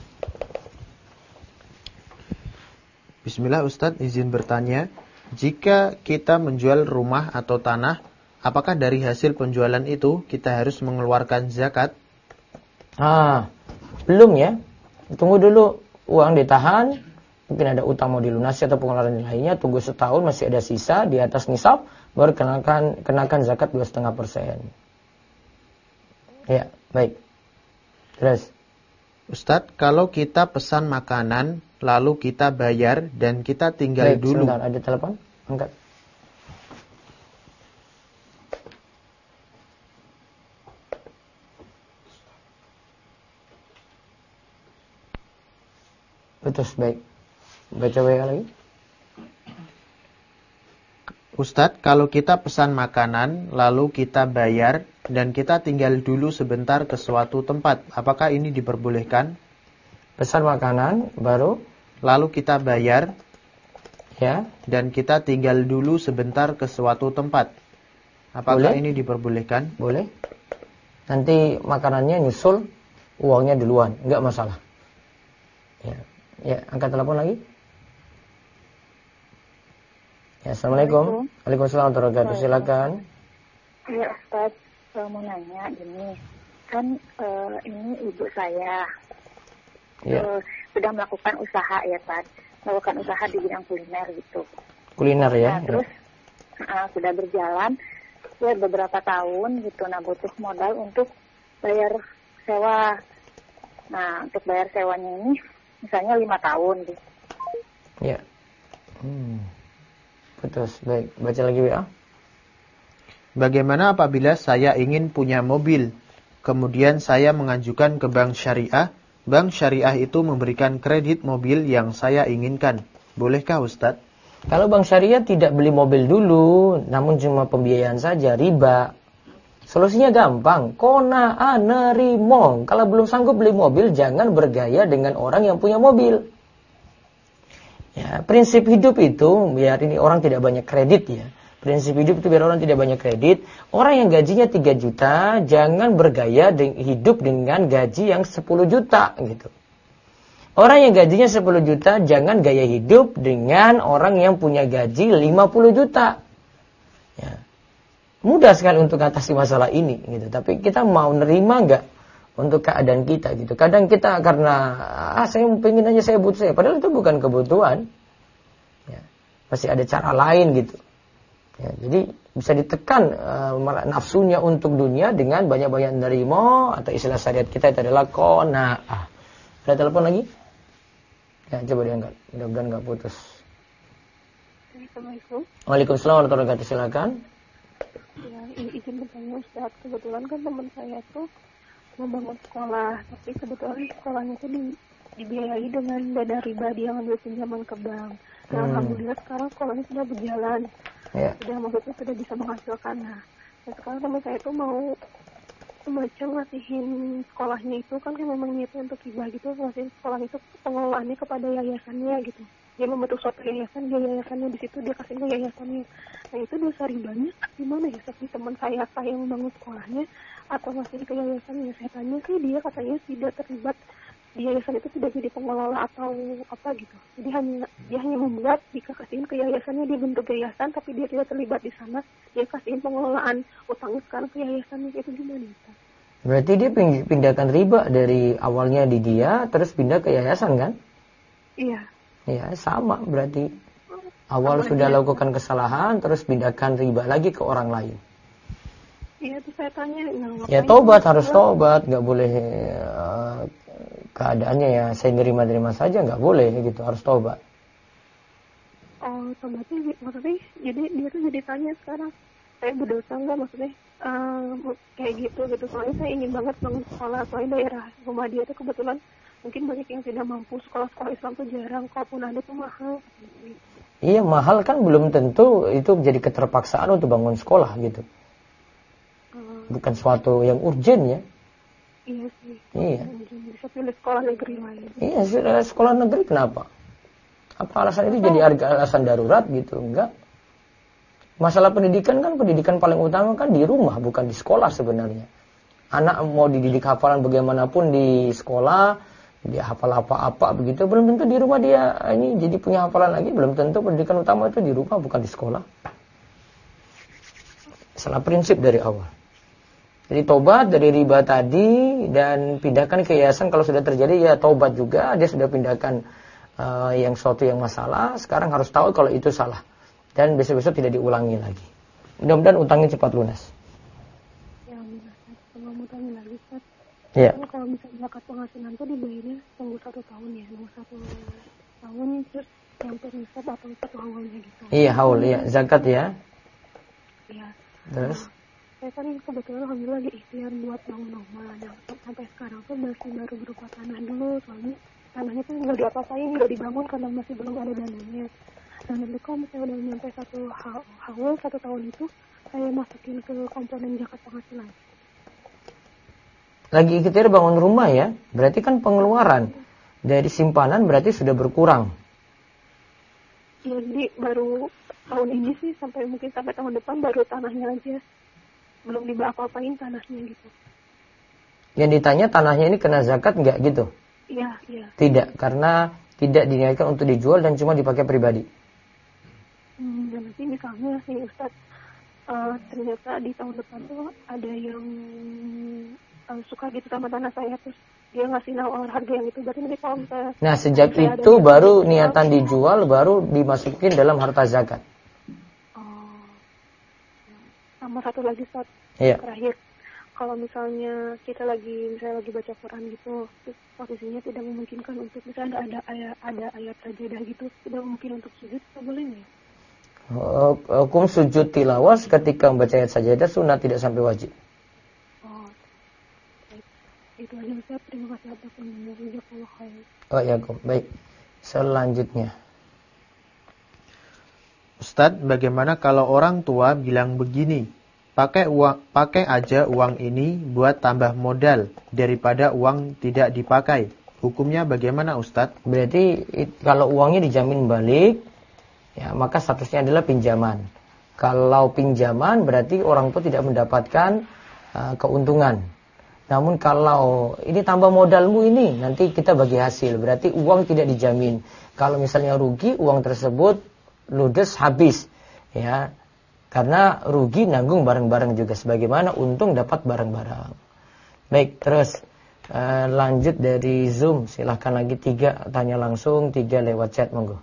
Bismillah Ustadz, izin bertanya. Jika kita menjual rumah atau tanah, apakah dari hasil penjualan itu kita harus mengeluarkan zakat? Belum ya. Tunggu dulu uang ditahan, mungkin ada utang mau dilunasi atau pengeluaran lainnya, tunggu setahun masih ada sisa di atas nisab, baru kenakan zakat 2,5%. Ya, baik. Terus Ustadz, kalau kita pesan makanan, lalu kita bayar dan kita tinggal dulu. Sebentar, ada telepon? Angkat. Betul, baik. Baca WA lagi. Ustadz, kalau kita pesan makanan, lalu kita bayar, dan kita tinggal dulu sebentar ke suatu tempat, apakah ini diperbolehkan? Pesan makanan, baru? Lalu kita bayar, ya, dan kita tinggal dulu sebentar ke suatu tempat, apakah ini diperbolehkan? Boleh. Nanti makanannya nyusul, uangnya duluan, enggak masalah. Ya, angkat telepon lagi. Ya, assalamualaikum. Waalaikumsalam warahmatullahi wabarakatuh. Silakan. Ya, Ustaz, mau nanya gini. Kan ini ibu saya sudah melakukan usaha ya, Ustaz. Melakukan usaha di bidang kuliner gitu. Kuliner ya. Nah, terus sudah berjalan ya beberapa tahun gitu. Nah, butuh modal untuk bayar sewa. Nah, untuk bayar sewanya ini misalnya 5 tahun gitu. Ya. Betul, baik. Baca lagi WA. Bagaimana apabila saya ingin punya mobil, kemudian saya mengajukan ke bank syariah, bank syariah itu memberikan kredit mobil yang saya inginkan. Bolehkah Ustadz? Kalau bank syariah tidak beli mobil dulu, namun cuma pembiayaan saja, riba. Solusinya gampang, qana'a nerimo. Kalau belum sanggup beli mobil, jangan bergaya dengan orang yang punya mobil. Ya, prinsip hidup itu, biar ini orang tidak banyak kredit ya. Prinsip hidup itu biar orang tidak banyak kredit. Orang yang gajinya 3 juta, jangan bergaya hidup dengan gaji yang 10 juta gitu. Orang yang gajinya 10 juta, jangan gaya hidup dengan orang yang punya gaji 50 juta. Ya. Mudah sekali untuk atasi masalah ini gitu. Tapi kita mau nerima enggak untuk keadaan kita gitu. Kadang kita karena saya pengen aja, saya butuh saya, padahal itu bukan kebutuhan. Ya. Pasti ada cara lain gitu. Ya, jadi bisa ditekan nafsunya untuk dunia dengan banyak-banyak nerima, atau istilah syariat kita itu adalah qanaah. Ada telepon lagi? Ya, coba diangkat. Mudah-mudahan enggak putus. Assalamualaikum. Waalaikumsalam warahmatullahi wabarakatuh. Silakan. Ya, izin bertanya Ustaz, kebetulan kan teman saya tuh membangun sekolah, tapi kebetulan sekolahnya tuh dibiayai dengan dana riba, dia ngambil pinjaman ke bank. Nah, alhamdulillah sekarang sekolahnya sudah berjalan, maksudnya sudah bisa menghasilkan. Nah, sekarang teman saya tuh mau semacam ngasihin sekolahnya itu kan memang niatnya untuk hibah gitu, ngasihin sekolah itu pengelolaannya kepada yayasannya gitu. Dia membentuk suatu yayasan, dia yayasannya di situ, dia kasih ke yayasannya. Nah, itu dosa ribanya gimana ya? Tapi teman saya yang membangun sekolahnya atau masih ke yayasannya? Saya tanya sih, dia katanya tidak terlibat di yayasan itu tidak jadi pengelola atau apa gitu. Jadi dia hanya membuat, jika kasihin ke yayasannya dia bentuk yayasan, tapi dia tidak terlibat di sana. Dia kasihin pengelolaan utangnya sekarang ke yayasannya, itu gimana Ustaz? Berarti dia pindahkan riba dari awalnya di dia, terus pindah ke yayasan kan? Iya. Ya sama berarti. Awal sudah lakukan kesalahan, terus pindahkan riba lagi ke orang lain. Iya, itu saya tanya. Ya tobat, harus tobat, nggak boleh keadaannya ya saya nerima saja, nggak boleh gitu, harus tobat. Oh, tobatnya maksudnya jadi dia tuh jadi tanya sekarang, saya berdosa nggak maksudnya kayak gitu. Soalnya saya ingin banget bangun sekolah, soalnya daerah rumah dia tuh kebetulan mungkin banyak yang tidak mampu, sekolah Islam tuh jarang, kalaupun ada tuh mahal. Iya mahal kan belum tentu itu jadi keterpaksaan untuk bangun sekolah gitu. Bukan suatu yang urgent ya. Iya sih. Iya. Bisa pilih sekolah negeri lain. Iya, sekolah negeri kenapa? Apa alasan itu jadi alasan darurat gitu? Enggak. Masalah pendidikan kan pendidikan paling utama kan di rumah, bukan di sekolah sebenarnya. Anak mau dididik hafalan bagaimanapun di sekolah, dia hafal apa-apa begitu, belum tentu di rumah dia ini jadi punya hafalan lagi, belum tentu pendidikan utama itu di rumah bukan di sekolah. Salah prinsip dari awal. Jadi tobat dari riba tadi dan pindahkan ke yayasan kalau sudah terjadi ya tobat juga, dia sudah pindahkan yang suatu yang masalah, sekarang harus tahu kalau itu salah dan besok-besok tidak diulangi lagi. Mudah-mudahan utangnya cepat lunas. Ya, kalau mau tanya lagi Ustaz. Ya. Kalau misalnya zakat penghasilan tuh dibayarnya tunggu 1 tahun ya, tunggu 1 tahun terus sampai nisab atau 1 haulnya gitu. Iya haul, ya zakat ya. Iya. Terus? Saya kan kebetulan alhamdulillah lagi ikhtiar buat bangun rumah. Nah, sampai sekarang tuh masih baru berupa tanah dulu, soalnya tanahnya tuh nggak diapa-apain, nggak dibangun karena masih belum ada dananya. Dan nanti kalau misalnya udah nyampe 1 haul 1 tahun itu, saya masukin ke komponen zakat penghasilan. Lagi ikhtiar bangun rumah ya, berarti kan pengeluaran dari simpanan berarti sudah berkurang. Ya, jadi baru tahun ini sih mungkin sampai tahun depan baru tanahnya aja. Belum apa-apain tanahnya gitu. Yang ditanya tanahnya ini kena zakat nggak gitu? Iya, iya. Tidak, karena tidak diniatkan untuk dijual dan cuma dipakai pribadi. Dan nanti misalnya si Ustadz ternyata di tahun depan tuh ada yang suka gitu sama tanah saya, terus dia ngasih nawar harga yang itu, berarti nanti kalau misalnya... Nah, sejak itu baru niatan dijual, baru dimasukin dalam harta zakat. Sama satu lagi Ustaz, iya. Terakhir, kalau misalnya kita lagi baca Quran gitu, terus posisinya tidak memungkinkan untuk misalnya ada ayat sajadah gitu, tidak mungkin untuk sujud, boleh nggak? Hukum sujud tilawas ketika membaca ayat sajadah sunat, tidak sampai wajib. Oh, itu aja Ustaz. Terima kasih atas penjelasannya. Oh ya, baik. Selanjutnya. Ustadz, bagaimana kalau orang tua bilang begini, pakai aja uang ini buat tambah modal daripada uang tidak dipakai. Hukumnya bagaimana Ustadz? Berarti kalau uangnya dijamin balik, ya maka statusnya adalah pinjaman. Kalau pinjaman berarti orang tua tidak mendapatkan keuntungan. Namun kalau ini tambah modalmu ini, nanti kita bagi hasil. Berarti uang tidak dijamin. Kalau misalnya rugi, uang tersebut ludes habis, ya, karena rugi nanggung barang-barang juga, sebagaimana untung dapat barang-barang. Baik, terus lanjut dari Zoom, silahkan lagi 3 tanya langsung, 3 lewat chat, monggo.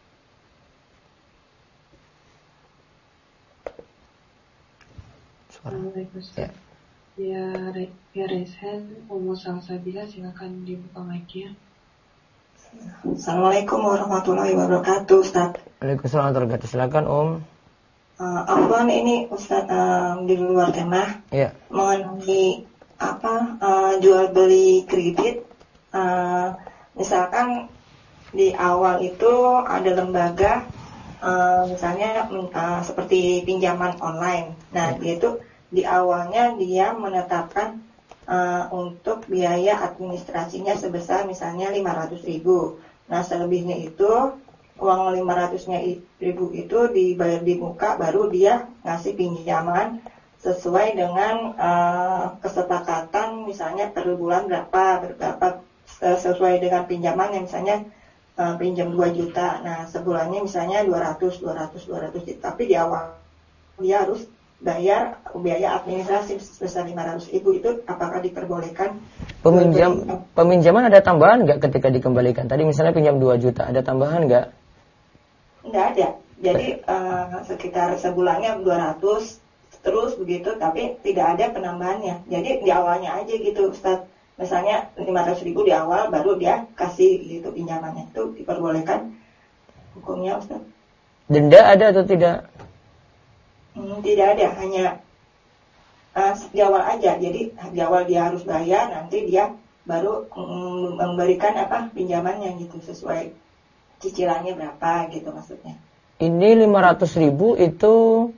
Waalaikumsalam. Ya Resen, Ummu Salsabila, silakan dibuka mic-nya. Assalamualaikum warahmatullahi wabarakatuh, Ustaz. Waalaikumsalam warahmatullahi wabarakatuh. Silakan Om. Afwan, ini Ustaz di luar tema. Iya. Mengenai jual beli kredit. Misalkan di awal itu ada lembaga, misalnya seperti pinjaman online. Nah, dia itu di awalnya dia menetapkan untuk biaya administrasinya sebesar misalnya 500.000. Nah, selebihnya itu uang 500.000 itu dibayar di muka, baru dia ngasih pinjaman sesuai dengan kesepakatan, misalnya per bulan berapa sesuai dengan pinjaman yang misalnya pinjam 2 juta. Nah, sebulannya misalnya 200. Tapi di awal dia harus bayar biaya administrasi sebesar 500.000. Itu apakah diperbolehkan? Peminjaman ada tambahan nggak ketika dikembalikan? Tadi misalnya pinjam 2 juta, ada tambahan nggak? Nggak ada. Jadi sekitar sebulannya 200 terus begitu, tapi tidak ada penambahannya. Jadi di awalnya aja gitu, Ustaz. Misalnya 500.000 di awal, baru dia kasih gitu pinjamannya. Itu diperbolehkan hukumnya, Ustaz? Denda ada atau tidak? Tidak ada, hanya di awal aja. Jadi di awal dia harus bayar, nanti dia baru memberikan pinjamannya gitu, sesuai cicilannya berapa gitu maksudnya. Ini 500.000 itu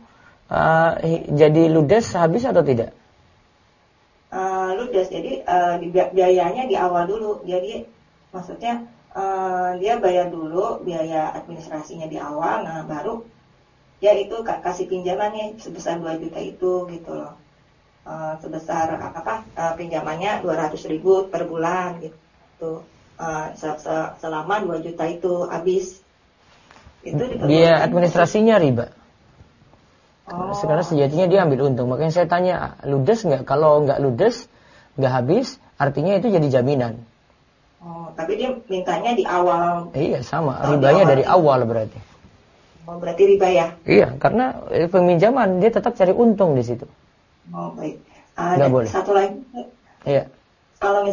jadi ludes habis atau tidak? Ludes, jadi biayanya di awal dulu. Jadi maksudnya dia bayar dulu biaya administrasinya di awal, nah baru ya itu kasih pinjamannya sebesar 2 juta itu gitu loh. Sebesar pinjamannya 200.000 per bulan gitu. Selama 2 juta itu habis. Itu biaya administrasinya riba. Sekarang sejatinya dia ambil untung. Makanya saya tanya, ludes nggak? Kalau nggak ludes, nggak habis, artinya itu jadi jaminan. Tapi dia mintanya di awal. Iya, sama. Ribanya dari awal berarti. Berarti riba ya? Iya, karena peminjaman dia tetap cari untung di situ. Baik. Nggak boleh. Satu lagi. Iya. Kalau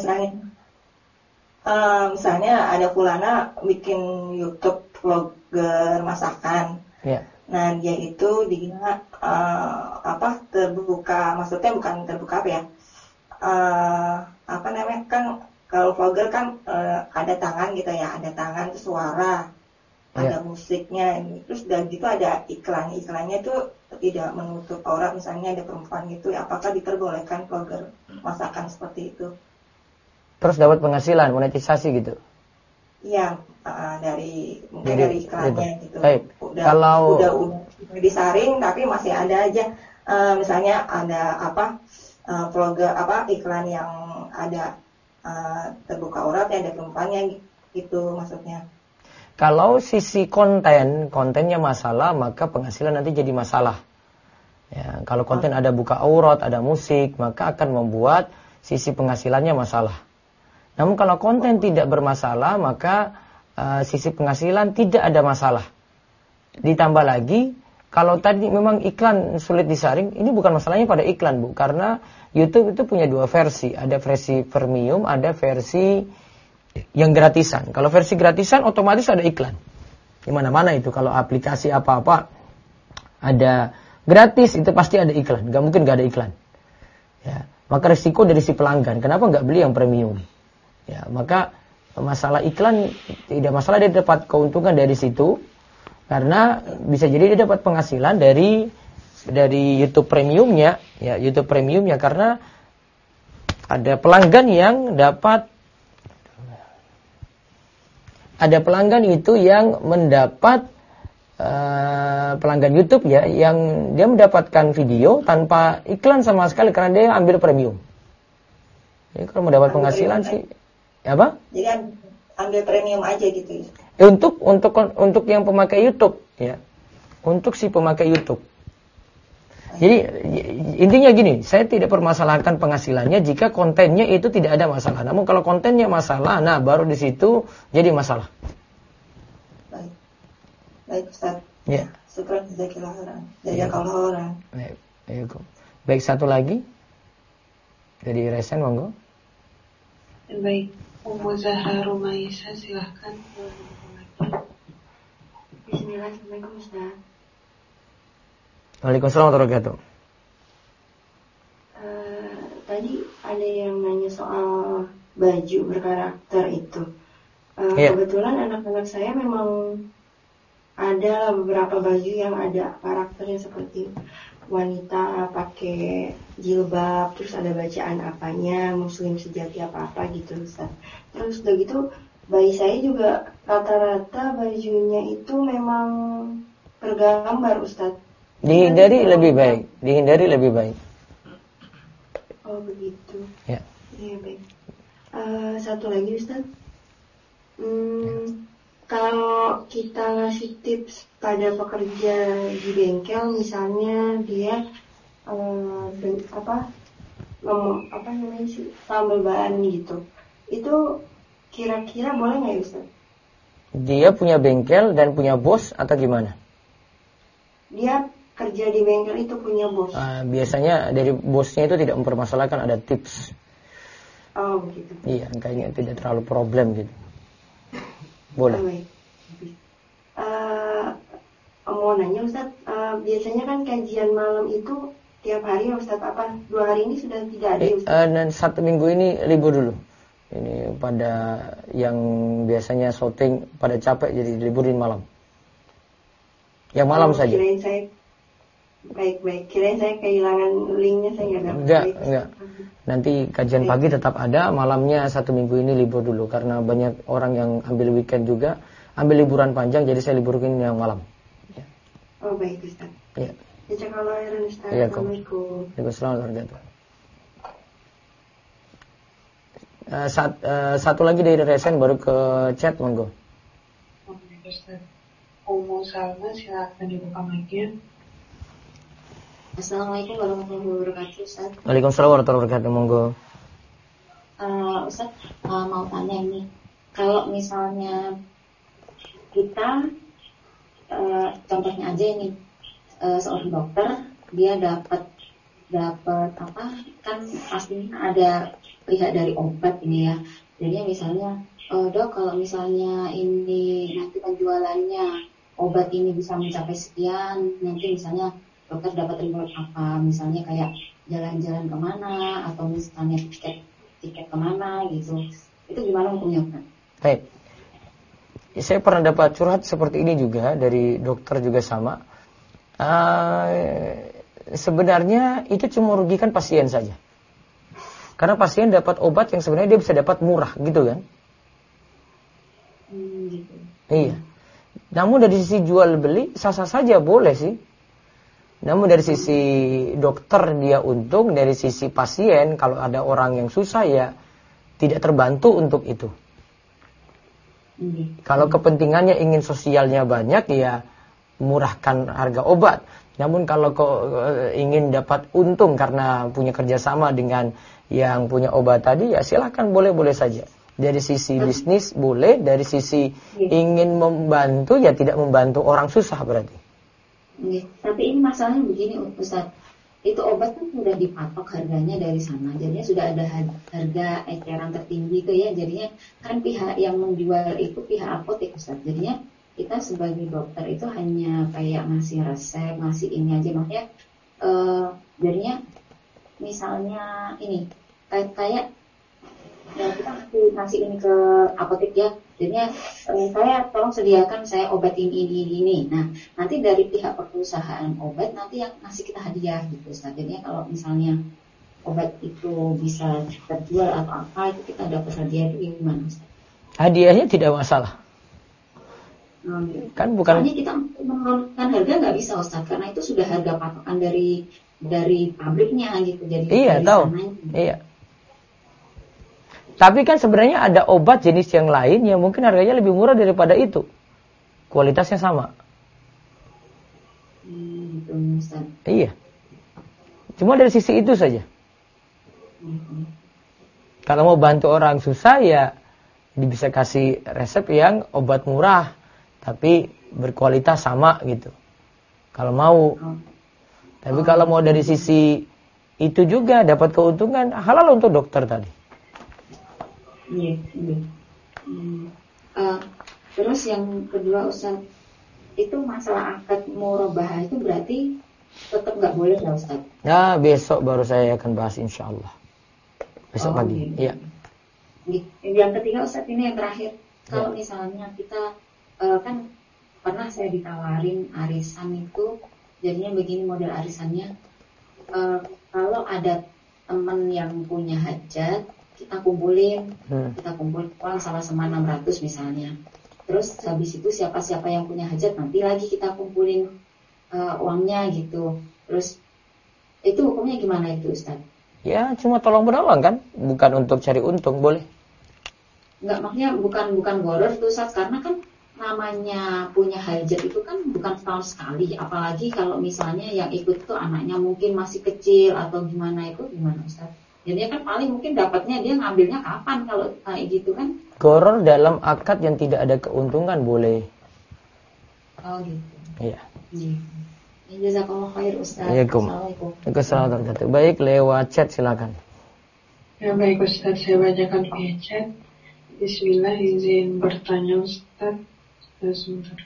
misalnya ada fulana bikin YouTube vlogger masakan. Iya. Nah, dia itu terbuka, maksudnya bukan terbuka kan kalau vlogger kan ada tangan gitu ya, ada tangan itu suara, ada musiknya, terus udah gitu ada iklannya itu tidak menutup aurat, misalnya ada perempuan gitu, apakah diperbolehkan vlogger masakan seperti itu? Terus dapat penghasilan, monetisasi gitu? Iya, dari iklannya gitu. Baik. Udah disaring tapi masih ada aja misalnya ada vlogger iklan yang ada terbuka auratnya, ada perempuannya gitu maksudnya. Kalau sisi kontennya masalah, maka penghasilan nanti jadi masalah. Ya, kalau konten ada buka aurat, ada musik, maka akan membuat sisi penghasilannya masalah. Namun kalau konten tidak bermasalah, maka sisi penghasilan tidak ada masalah. Ditambah lagi, kalau tadi memang iklan sulit disaring, ini bukan masalahnya pada iklan, Bu. Karena YouTube itu punya 2 versi. Ada versi premium, ada versi yang gratisan. Kalau versi gratisan, otomatis ada iklan. Di mana-mana itu, kalau aplikasi apa-apa ada gratis, itu pasti ada iklan. Gak mungkin gak ada iklan. Ya, maka risiko dari si pelanggan. Kenapa gak beli yang premium? Ya, maka masalah iklan tidak masalah, dia dapat keuntungan dari situ karena bisa jadi dia dapat penghasilan dari YouTube premiumnya, ya YouTube premiumnya, karena ada pelanggan itu yang mendapat pelanggan YouTube ya, yang dia mendapatkan video tanpa iklan sama sekali karena dia ambil premium. Jadi kalau mendapat penghasilan sih apa? Jadi ambil premium aja gitu. Untuk yang pemakai YouTube ya. Untuk si pemakai YouTube. Jadi intinya gini, saya tidak permasalahkan penghasilannya jika kontennya itu tidak ada masalah. Namun kalau kontennya masalah, nah baru di situ jadi masalah. Baik Ustaz. Ya. Syukran jazakallahu. Baik, satu lagi dari Resen, monggo. Baik, Ummu Zahra Rumaisa, silahkan. Bismillah, Assalamualaikum Ustaz. Waalaikumsalam warahmatullahi wabarakatuh. Tadi ada yang nanya soal baju berkarakter itu. Kebetulan anak-anak saya memang ada beberapa baju yang ada karakternya seperti wanita pakai jilbab, terus ada bacaan apanya, muslim sejati apa-apa gitu Ustaz. Terus udah gitu bayi saya juga rata-rata bajunya itu memang bergambar Ustaz. Dihindari lebih baik. Oh begitu. Ya. Iya baik. Satu lagi Ustaz, kalau kita ngasih tips pada pekerja di bengkel, misalnya dia tambal ban gitu, itu kira-kira boleh nggak Ustaz? Dia punya bengkel dan punya bos atau gimana? Dia kerja di bengkel itu punya bos. Biasanya dari bosnya itu tidak mempermasalahkan ada tips. Oh begitu. Iya, kayaknya tidak terlalu problem gitu. Boleh. Mau nanya Ustaz, biasanya kan kajian malam itu tiap hari ya Ustaz, apa 2 hari ini sudah tidak ada Ustaz? Dan 1 minggu ini libur dulu. Ini pada yang biasanya syuting pada capek jadi liburin malam. Yang malam saja. Kirain saya baik. Kirain saya kehilangan linknya, saya nggak dapat. Enggak. Nanti kajian pagi tetap ada, malamnya 1 minggu ini libur dulu karena banyak orang yang ambil weekend juga, ambil liburan panjang, jadi saya liburkan yang malam. Ya. Oh baik Ustaz. Iya. Jazakallahu khairan Ustaz. Iya, Assalamualaikum. Waalaikumsalam warahmatullahi wabarakatuh. Satu lagi dari resen baru ke chat, monggo. Oke, Ustaz. Ummu Salma, silakan dibuka mic-nya. Assalamualaikum warahmatullahi wabarakatuh, Ustaz. Waalaikumsalam warahmatullahi wabarakatuh, monggo. Ustaz, mau tanya ini, kalau misalnya kita, contohnya aja ini, seorang dokter, dia dapat apa? Kan pastinya ada pihak dari obat ini ya. Jadi misalnya, dok, kalau misalnya ini nanti penjualannya obat ini bisa mencapai sekian, nanti misalnya dokter dapat reward apa, misalnya kayak jalan-jalan kemana atau misalnya tiket kemana gitu, itu gimana hukumnya Pak? Baik, saya pernah dapat curhat seperti ini juga dari dokter juga sama. Sebenarnya itu cuma merugikan pasien saja, karena pasien dapat obat yang sebenarnya dia bisa dapat murah gitu kan? Gitu. Iya. Namun dari sisi jual beli sah-sah saja boleh sih. Namun dari sisi dokter dia untung, dari sisi pasien kalau ada orang yang susah ya tidak terbantu untuk itu. Kalau kepentingannya ingin sosialnya banyak ya murahkan harga obat. Namun kalau ingin dapat untung karena punya kerjasama dengan yang punya obat tadi ya silahkan, boleh-boleh saja. Dari sisi bisnis boleh, dari sisi ingin membantu ya tidak membantu orang susah berarti. Tapi ini masalahnya begini Ustaz, itu obat kan sudah dipatok harganya dari sana, jadinya sudah ada harga eceran tertinggi itu ya, jadinya kan pihak yang menjual itu pihak apotek Ustaz, jadinya kita sebagai dokter itu hanya kayak ngasih resep, ngasih ini aja, makanya jadinya misalnya ini kayak ya kita ngasih ini ke apotek ya, jadinya saya tolong sediakan saya obat ini. Nah nanti dari pihak perusahaan obat nanti yang ngasih kita hadiah gitu Ustaz. Jadinya kalau misalnya obat itu bisa terjual atau apa itu kita dapat hadiah, itu gimana Ustaz? Hadiahnya tidak masalah. Kan bukan. Soalnya kita menurunkan harga nggak bisa Ustaz, karena itu sudah harga patokan dari pabriknya gitu. Jadi iya tahu. Iya. Tapi kan sebenarnya ada obat jenis yang lain yang mungkin harganya lebih murah daripada itu. Kualitasnya sama. Iya. Cuma dari sisi itu saja. Kalau mau bantu orang susah ya bisa kasih resep yang obat murah tapi berkualitas sama gitu. Kalau mau. Tapi kalau mau dari sisi itu juga dapat keuntungan, halal untuk dokter tadi. Iya. Terus yang kedua Ustaz, itu masalah akad murabahah itu berarti tetap nggak boleh ya Ustaz? Nah besok baru saya akan bahas insya Allah. Besok pagi. Iya. Yang ketiga Ustaz, ini yang terakhir. Kalau misalnya kita kan pernah saya ditawarin arisan itu, jadinya begini model arisannya. Kalau ada teman yang punya hajat, kita kumpulin uang sama-sama 600 misalnya. Terus habis itu siapa-siapa yang punya hajat nanti lagi kita kumpulin uangnya gitu. Terus itu hukumnya gimana itu Ustaz? Ya cuma tolong menolong kan, bukan untuk cari untung, boleh. Enggak, maksudnya bukan goror tuh Ustaz, karena kan namanya punya hajat itu kan bukan setahun sekali, apalagi kalau misalnya yang ikut tuh anaknya mungkin masih kecil atau gimana, itu gimana Ustaz? Jadinya kan paling mungkin dapatnya dia ngambilnya kapan kalau kayak gitu kan? Goror dalam akad yang tidak ada keuntungan boleh. Oh gitu. Iya. Jazakallah khair Ustaz. Assalamualaikum. Waalaikumsalam. Baik, lewat chat silakan. Ya baik Ustaz, saya bacakan via chat. Bismillah, izin bertanya Ustaz. Sebentar.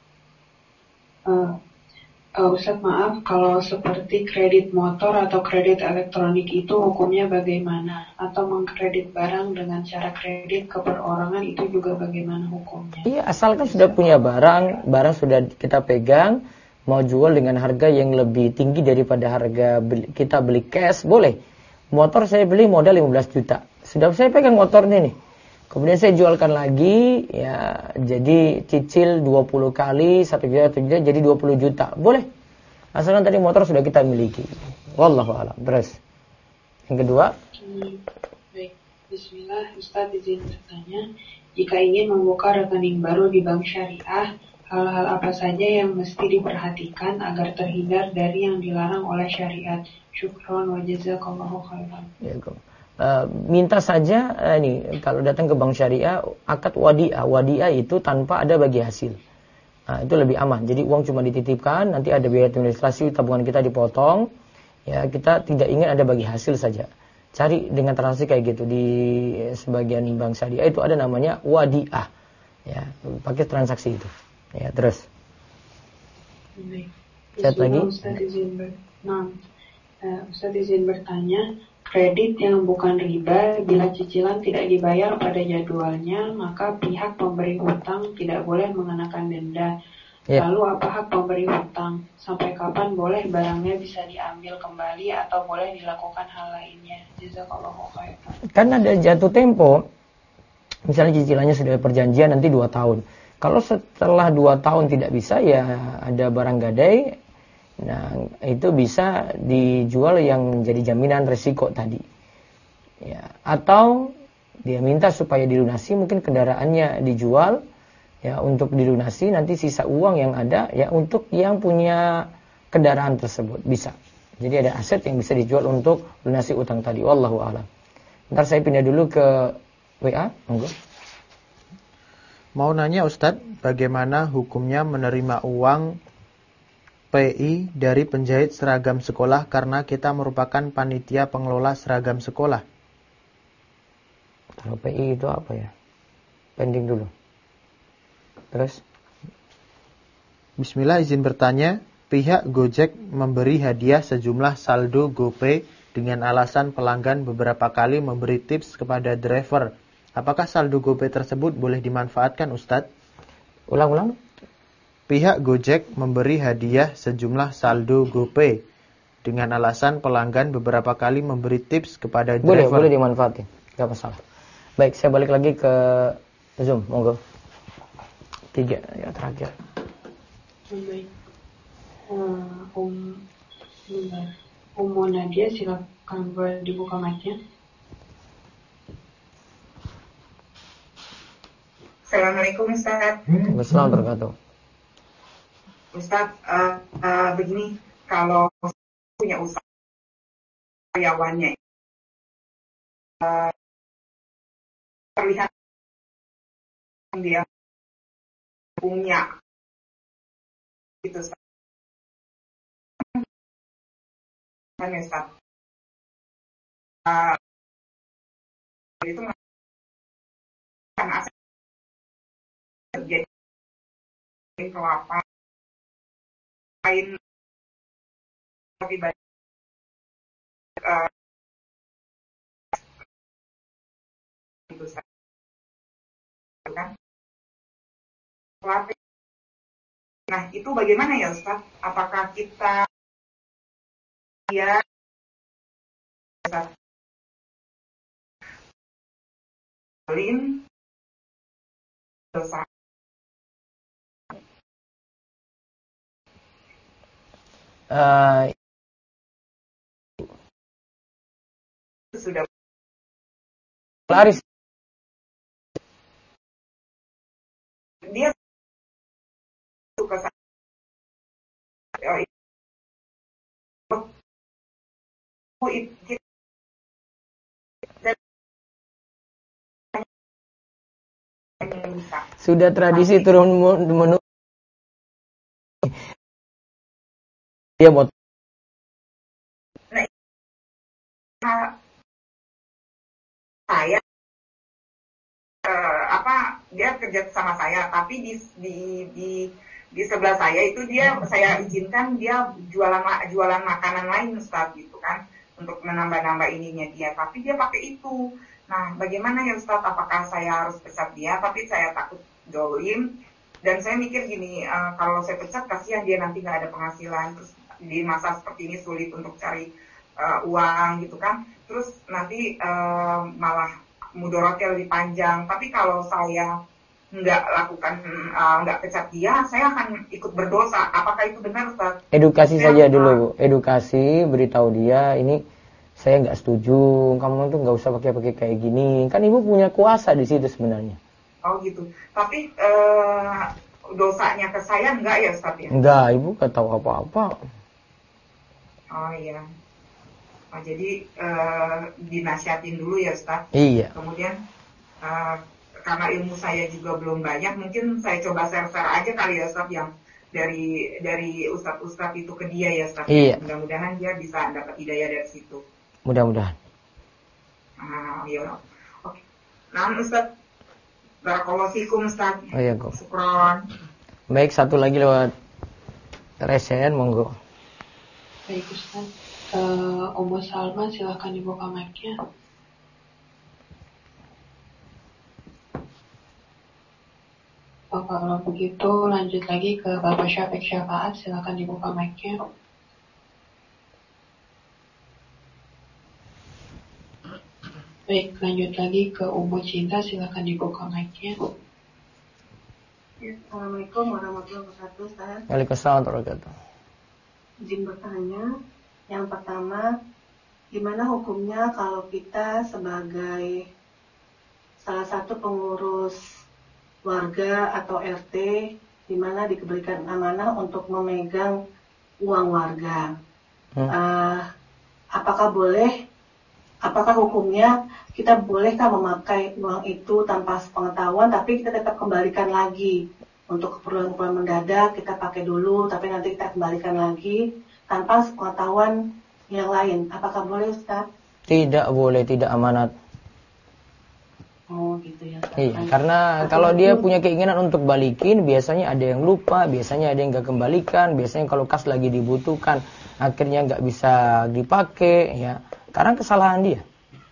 Ustaz maaf, kalau seperti kredit motor atau kredit elektronik itu hukumnya bagaimana? Atau mengkredit barang dengan cara kredit ke perorangan itu juga bagaimana hukumnya? Iya, asalkan sudah punya barang sudah kita pegang, mau jual dengan harga yang lebih tinggi daripada harga kita beli cash, boleh. Motor saya beli modal 15 juta. Sudah saya pegang motornya nih. Kemudian saya jualkan lagi, ya jadi cicil 20 kali, 1 juta, jadi 20 juta. Boleh. Asalkan tadi motor sudah kita miliki. Wallahu a'lam. Terus. Yang kedua. Baik. Bismillah, Ustaz izin bertanya. Jika ingin membuka rekening baru di bank syariah, hal-hal apa saja yang mesti diperhatikan agar terhindar dari yang dilarang oleh syariat? Syukron wa jazakallahu khairan. Minta saja ini kalau datang ke bank syariah akad wadiah itu tanpa ada bagi hasil. Nah, itu lebih aman. Jadi uang cuma dititipkan, nanti ada biaya administrasi, tabungan kita dipotong. Ya, kita tidak ingin ada bagi hasil saja. Cari dengan transaksi kayak gitu di sebagian bank syariah itu ada namanya wadiah. Ya, pakai transaksi itu. Ya, terus. Chat lagi. Ustaz izin bertanya. Kredit yang bukan riba, bila cicilan tidak dibayar pada jadwalnya, maka pihak pemberi hutang tidak boleh mengenakan denda. Lalu apa hak pemberi hutang? Sampai kapan boleh barangnya bisa diambil kembali atau boleh dilakukan hal lainnya? Jazakallahu khairan. Kan ada jatuh tempo. Misalnya cicilannya sudah perjanjian nanti 2 tahun. Kalau setelah 2 tahun tidak bisa, ya ada barang gadai. Nah, itu bisa dijual yang jadi jaminan resiko tadi. Ya, atau dia minta supaya dilunasi, mungkin kendaraannya dijual ya untuk dilunasi, nanti sisa uang yang ada ya untuk yang punya kendaraan tersebut bisa. Jadi ada aset yang bisa dijual untuk lunasi utang tadi. Wallahu a'lam. Ntar saya pindah dulu ke WA, monggo. Mau nanya Ustadz, bagaimana hukumnya menerima uang PI dari penjahit seragam sekolah karena kita merupakan panitia pengelola seragam sekolah? Kalau PI itu apa ya? Pending dulu. Terus? Bismillah, izin bertanya. Pihak Gojek memberi hadiah sejumlah saldo GoPay dengan alasan pelanggan beberapa kali memberi tips kepada driver. Apakah saldo GoPay tersebut boleh dimanfaatkan Ustadz? Ulang-ulang. Pihak Gojek memberi hadiah sejumlah saldo GoPay dengan alasan pelanggan beberapa kali memberi tips kepada driver. Boleh dimanfaatin, nggak masalah. Baik, saya balik lagi ke Zoom, monggo. 3 ya terakhir. Baik. Nadia, silakan boleh dibuka mic-nya. Assalamualaikum Ustaz. Waalaikumsalam warahmatullahi wabarakatuh. Ustaz, begini, kalau punya usaha karyawannya terlihat dia punya itu Ustaz. Ustaz. Itu kan aset jadi kelapa lain lebih banyak itu kan. Nah, itu bagaimana ya Ustaz? Apakah kita ya Ustaz dosa sudah laris dia suka sudah tradisi turun menurun. Dia mau saya dia kerja sama saya, tapi di sebelah saya itu saya izinkan dia jualan makanan lain, Ustaz, gitu kan, untuk menambah-nambah ininya dia, tapi dia pakai itu. Nah, bagaimana ya Ustaz, apakah saya harus pecat dia? Tapi saya takut jolim, dan saya mikir gini, kalau saya pecat kasihan dia nanti nggak ada penghasilan, terus di masa seperti ini sulit untuk cari uang gitu kan, terus nanti malah mudorotnya lebih panjang. Tapi kalau saya nggak pecat dia, saya akan ikut berdosa. Apakah itu benar, Ustaz? Edukasi saja dulu, Bu. Edukasi, beritahu dia ini saya nggak setuju, kamu tuh nggak usah pakai kayak gini. Kan ibu punya kuasa di situ sebenarnya. Oh gitu. Tapi dosanya ke saya enggak ya, Ustaz ya? Enggak, ibu nggak tahu apa-apa. Oh iya. Oh, jadi dinasihatin dulu ya, Ustaz. Iya. Kemudian karena ilmu saya juga belum banyak, mungkin saya coba share-share aja kali ya, Ustaz, yang dari ustadz-ustadz itu ke dia ya, Ustaz. Iya. Mudah-mudahan dia bisa dapat hidayah dari situ. Mudah-mudahan. Iya. Oke. Nah, Ustaz, barakallahu fikum, Ustaz. Oh iya, kok. Syukron. Baik, satu lagi lewat resen, monggo. Baik, Ustaz. Ummu Salma, silahkan dibuka mic-nya. Oh, kalau begitu lanjut lagi ke Bapak Syafiq Syafaat, silahkan dibuka mic-nya. Baik, lanjut lagi ke Ummu Cinta, silahkan dibuka mic-nya. Assalamualaikum warahmatullahi wabarakatuh, Ustaz. Waalaikumsalam warahmatullahi wabarakatuh. Izin bertanya, yang pertama, gimana hukumnya kalau kita sebagai salah satu pengurus warga atau RT di mana diberikan amanah untuk memegang uang warga? Apakah hukumnya kita bolehkah memakai uang itu tanpa pengetahuan, tapi kita tetap kembalikan lagi untuk keperluan-keperluan mendadak, kita pakai dulu tapi nanti kita kembalikan lagi tanpa pengetahuan yang lain? Apakah boleh, Ustaz? Tidak boleh, tidak amanat. Oh gitu ya. Iya, karena kalau dia punya keinginan untuk balikin, biasanya ada yang lupa, biasanya ada yang nggak kembalikan, biasanya kalau kas lagi dibutuhkan, akhirnya nggak bisa dipakai, ya. Karena kesalahan dia.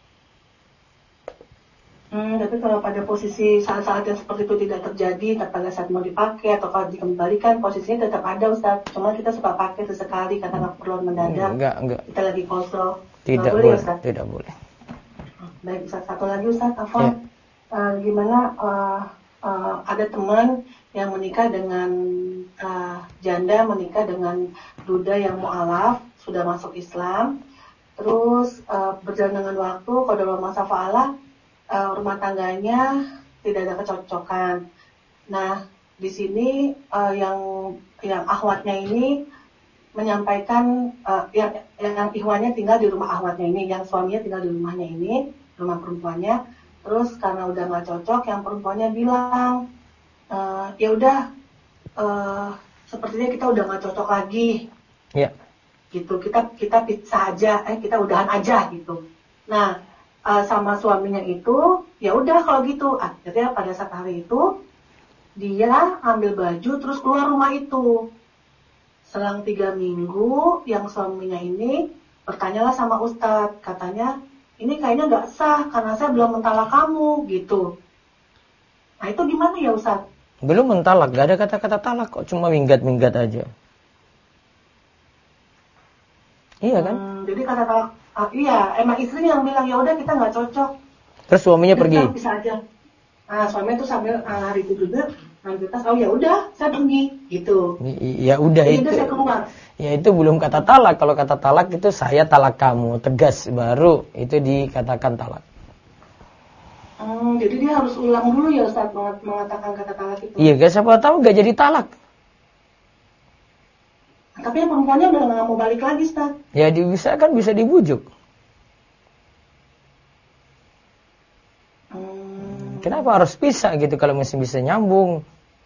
Tapi kalau pada posisi saat-saat yang seperti itu tidak terjadi, pada saat mau dipakai atau kalau dikembalikan, posisinya tetap ada, Ustaz. Cuma kita suka pakai sesekali karena keperluan mendadak. Enggak. Kita lagi kosong. Tidak boleh, Ustaz. Tidak boleh. Baik, Ustaz. Satu lagi, Ustaz. Afwan. Gimana ada teman yang menikah dengan janda, menikah dengan duda yang mu'alaf, sudah masuk Islam. Terus berjalan dengan waktu, qadar masa fa'ala, rumah tangganya tidak ada kecocokan. Nah, di sini yang akhwatnya ini menyampaikan yang ikhwannya tinggal di rumah akhwatnya ini, yang suaminya tinggal di rumahnya ini, rumah perempuannya. Terus karena udah nggak cocok, yang perempuannya bilang, ya udah, sepertinya kita udah nggak cocok lagi. Iya. Gitu, kita pisah aja, kita udahan aja gitu. Nah, sama suaminya itu, ya udah kalau gitu. Akhirnya pada saat hari itu dia ambil baju terus keluar rumah itu. Selang 3 minggu, yang suaminya ini bertanyalah sama Ustadz, katanya ini kayaknya nggak sah karena saya belum mentalak kamu gitu. Nah itu gimana ya Ustadz? Belum mentalak, gak ada kata-kata talak kok, cuma minggat-minggat aja. Iya kan? Jadi kata talak, iya, emang istrinya yang bilang ya udah kita nggak cocok. Terus suaminya pergi. Kita bisa aja. Nah suaminya tuh sambil hari itu juga ngambil tas, oh ya udah saya pergi gitu. Ya udah itu. Saya keluar. Ya itu belum kata talak. Kalau kata talak itu saya talak kamu, tegas baru itu dikatakan talak. Jadi dia harus ulang dulu ya Ustaz mengatakan kata talak itu. Iya, guys, siapa tahu nggak jadi talak. Tapi yang perempuannya udah nggak mau balik lagi Ustaz. Ya bisa dibujuk. Kenapa harus pisah gitu kalau masih bisa nyambung?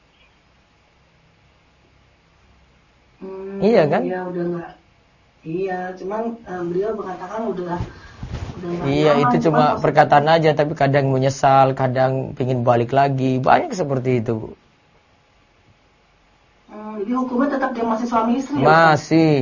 Iya kan? Iya udah nggak. Iya, cuman beliau mengatakan udah iya, itu cuma perkataan aja, tapi kadang menyesal, kadang pingin balik lagi, banyak seperti itu. Jadi hukumnya tetap dia masih suami istri ya? Masih.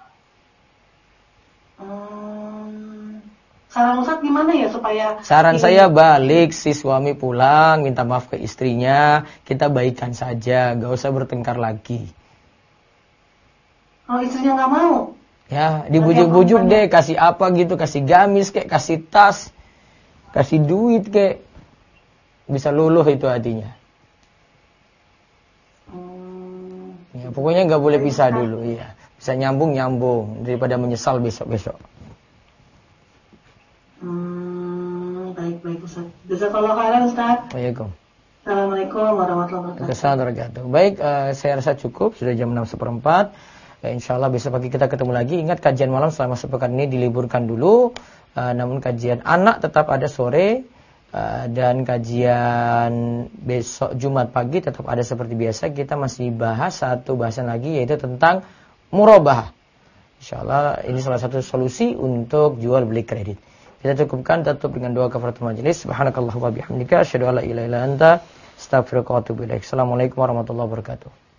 Saran Ustaz gimana ya supaya... Saran saya balik, si suami pulang, minta maaf ke istrinya, kita baikan saja, gak usah bertengkar lagi. Kalau istrinya nggak mau? Ya, dibujuk-bujuk deh, kasih apa gitu, kasih gamis kayak, kasih tas, kasih duit kayak, bisa luluh itu hatinya. Ya, pokoknya nggak boleh pisah dulu, ya. Bisa nyambung daripada menyesal besok-besok. Baik Ustaz. Jazakallahu khairan Ustaz. Waalaikumsalam. Assalamualaikum warahmatullahi wabarakatuh. Baik, saya rasa cukup, sudah jam 6:04. Insya Allah besok pagi kita ketemu lagi. Ingat kajian malam selama sepekan ini diliburkan dulu. Namun kajian anak tetap ada sore. Dan kajian besok Jumat pagi tetap ada seperti biasa. Kita masih bahas satu bahasan lagi, yaitu tentang murabahah. Insya Allah ini salah satu solusi untuk jual beli kredit. Kita cukupkan, tutup dengan doa kafaratul majelis. Subhanakallah wa bihamdika asyhadu an la ilaha illa anta astaghfiruka wa atubu ilaik. Assalamualaikum warahmatullahi wabarakatuh.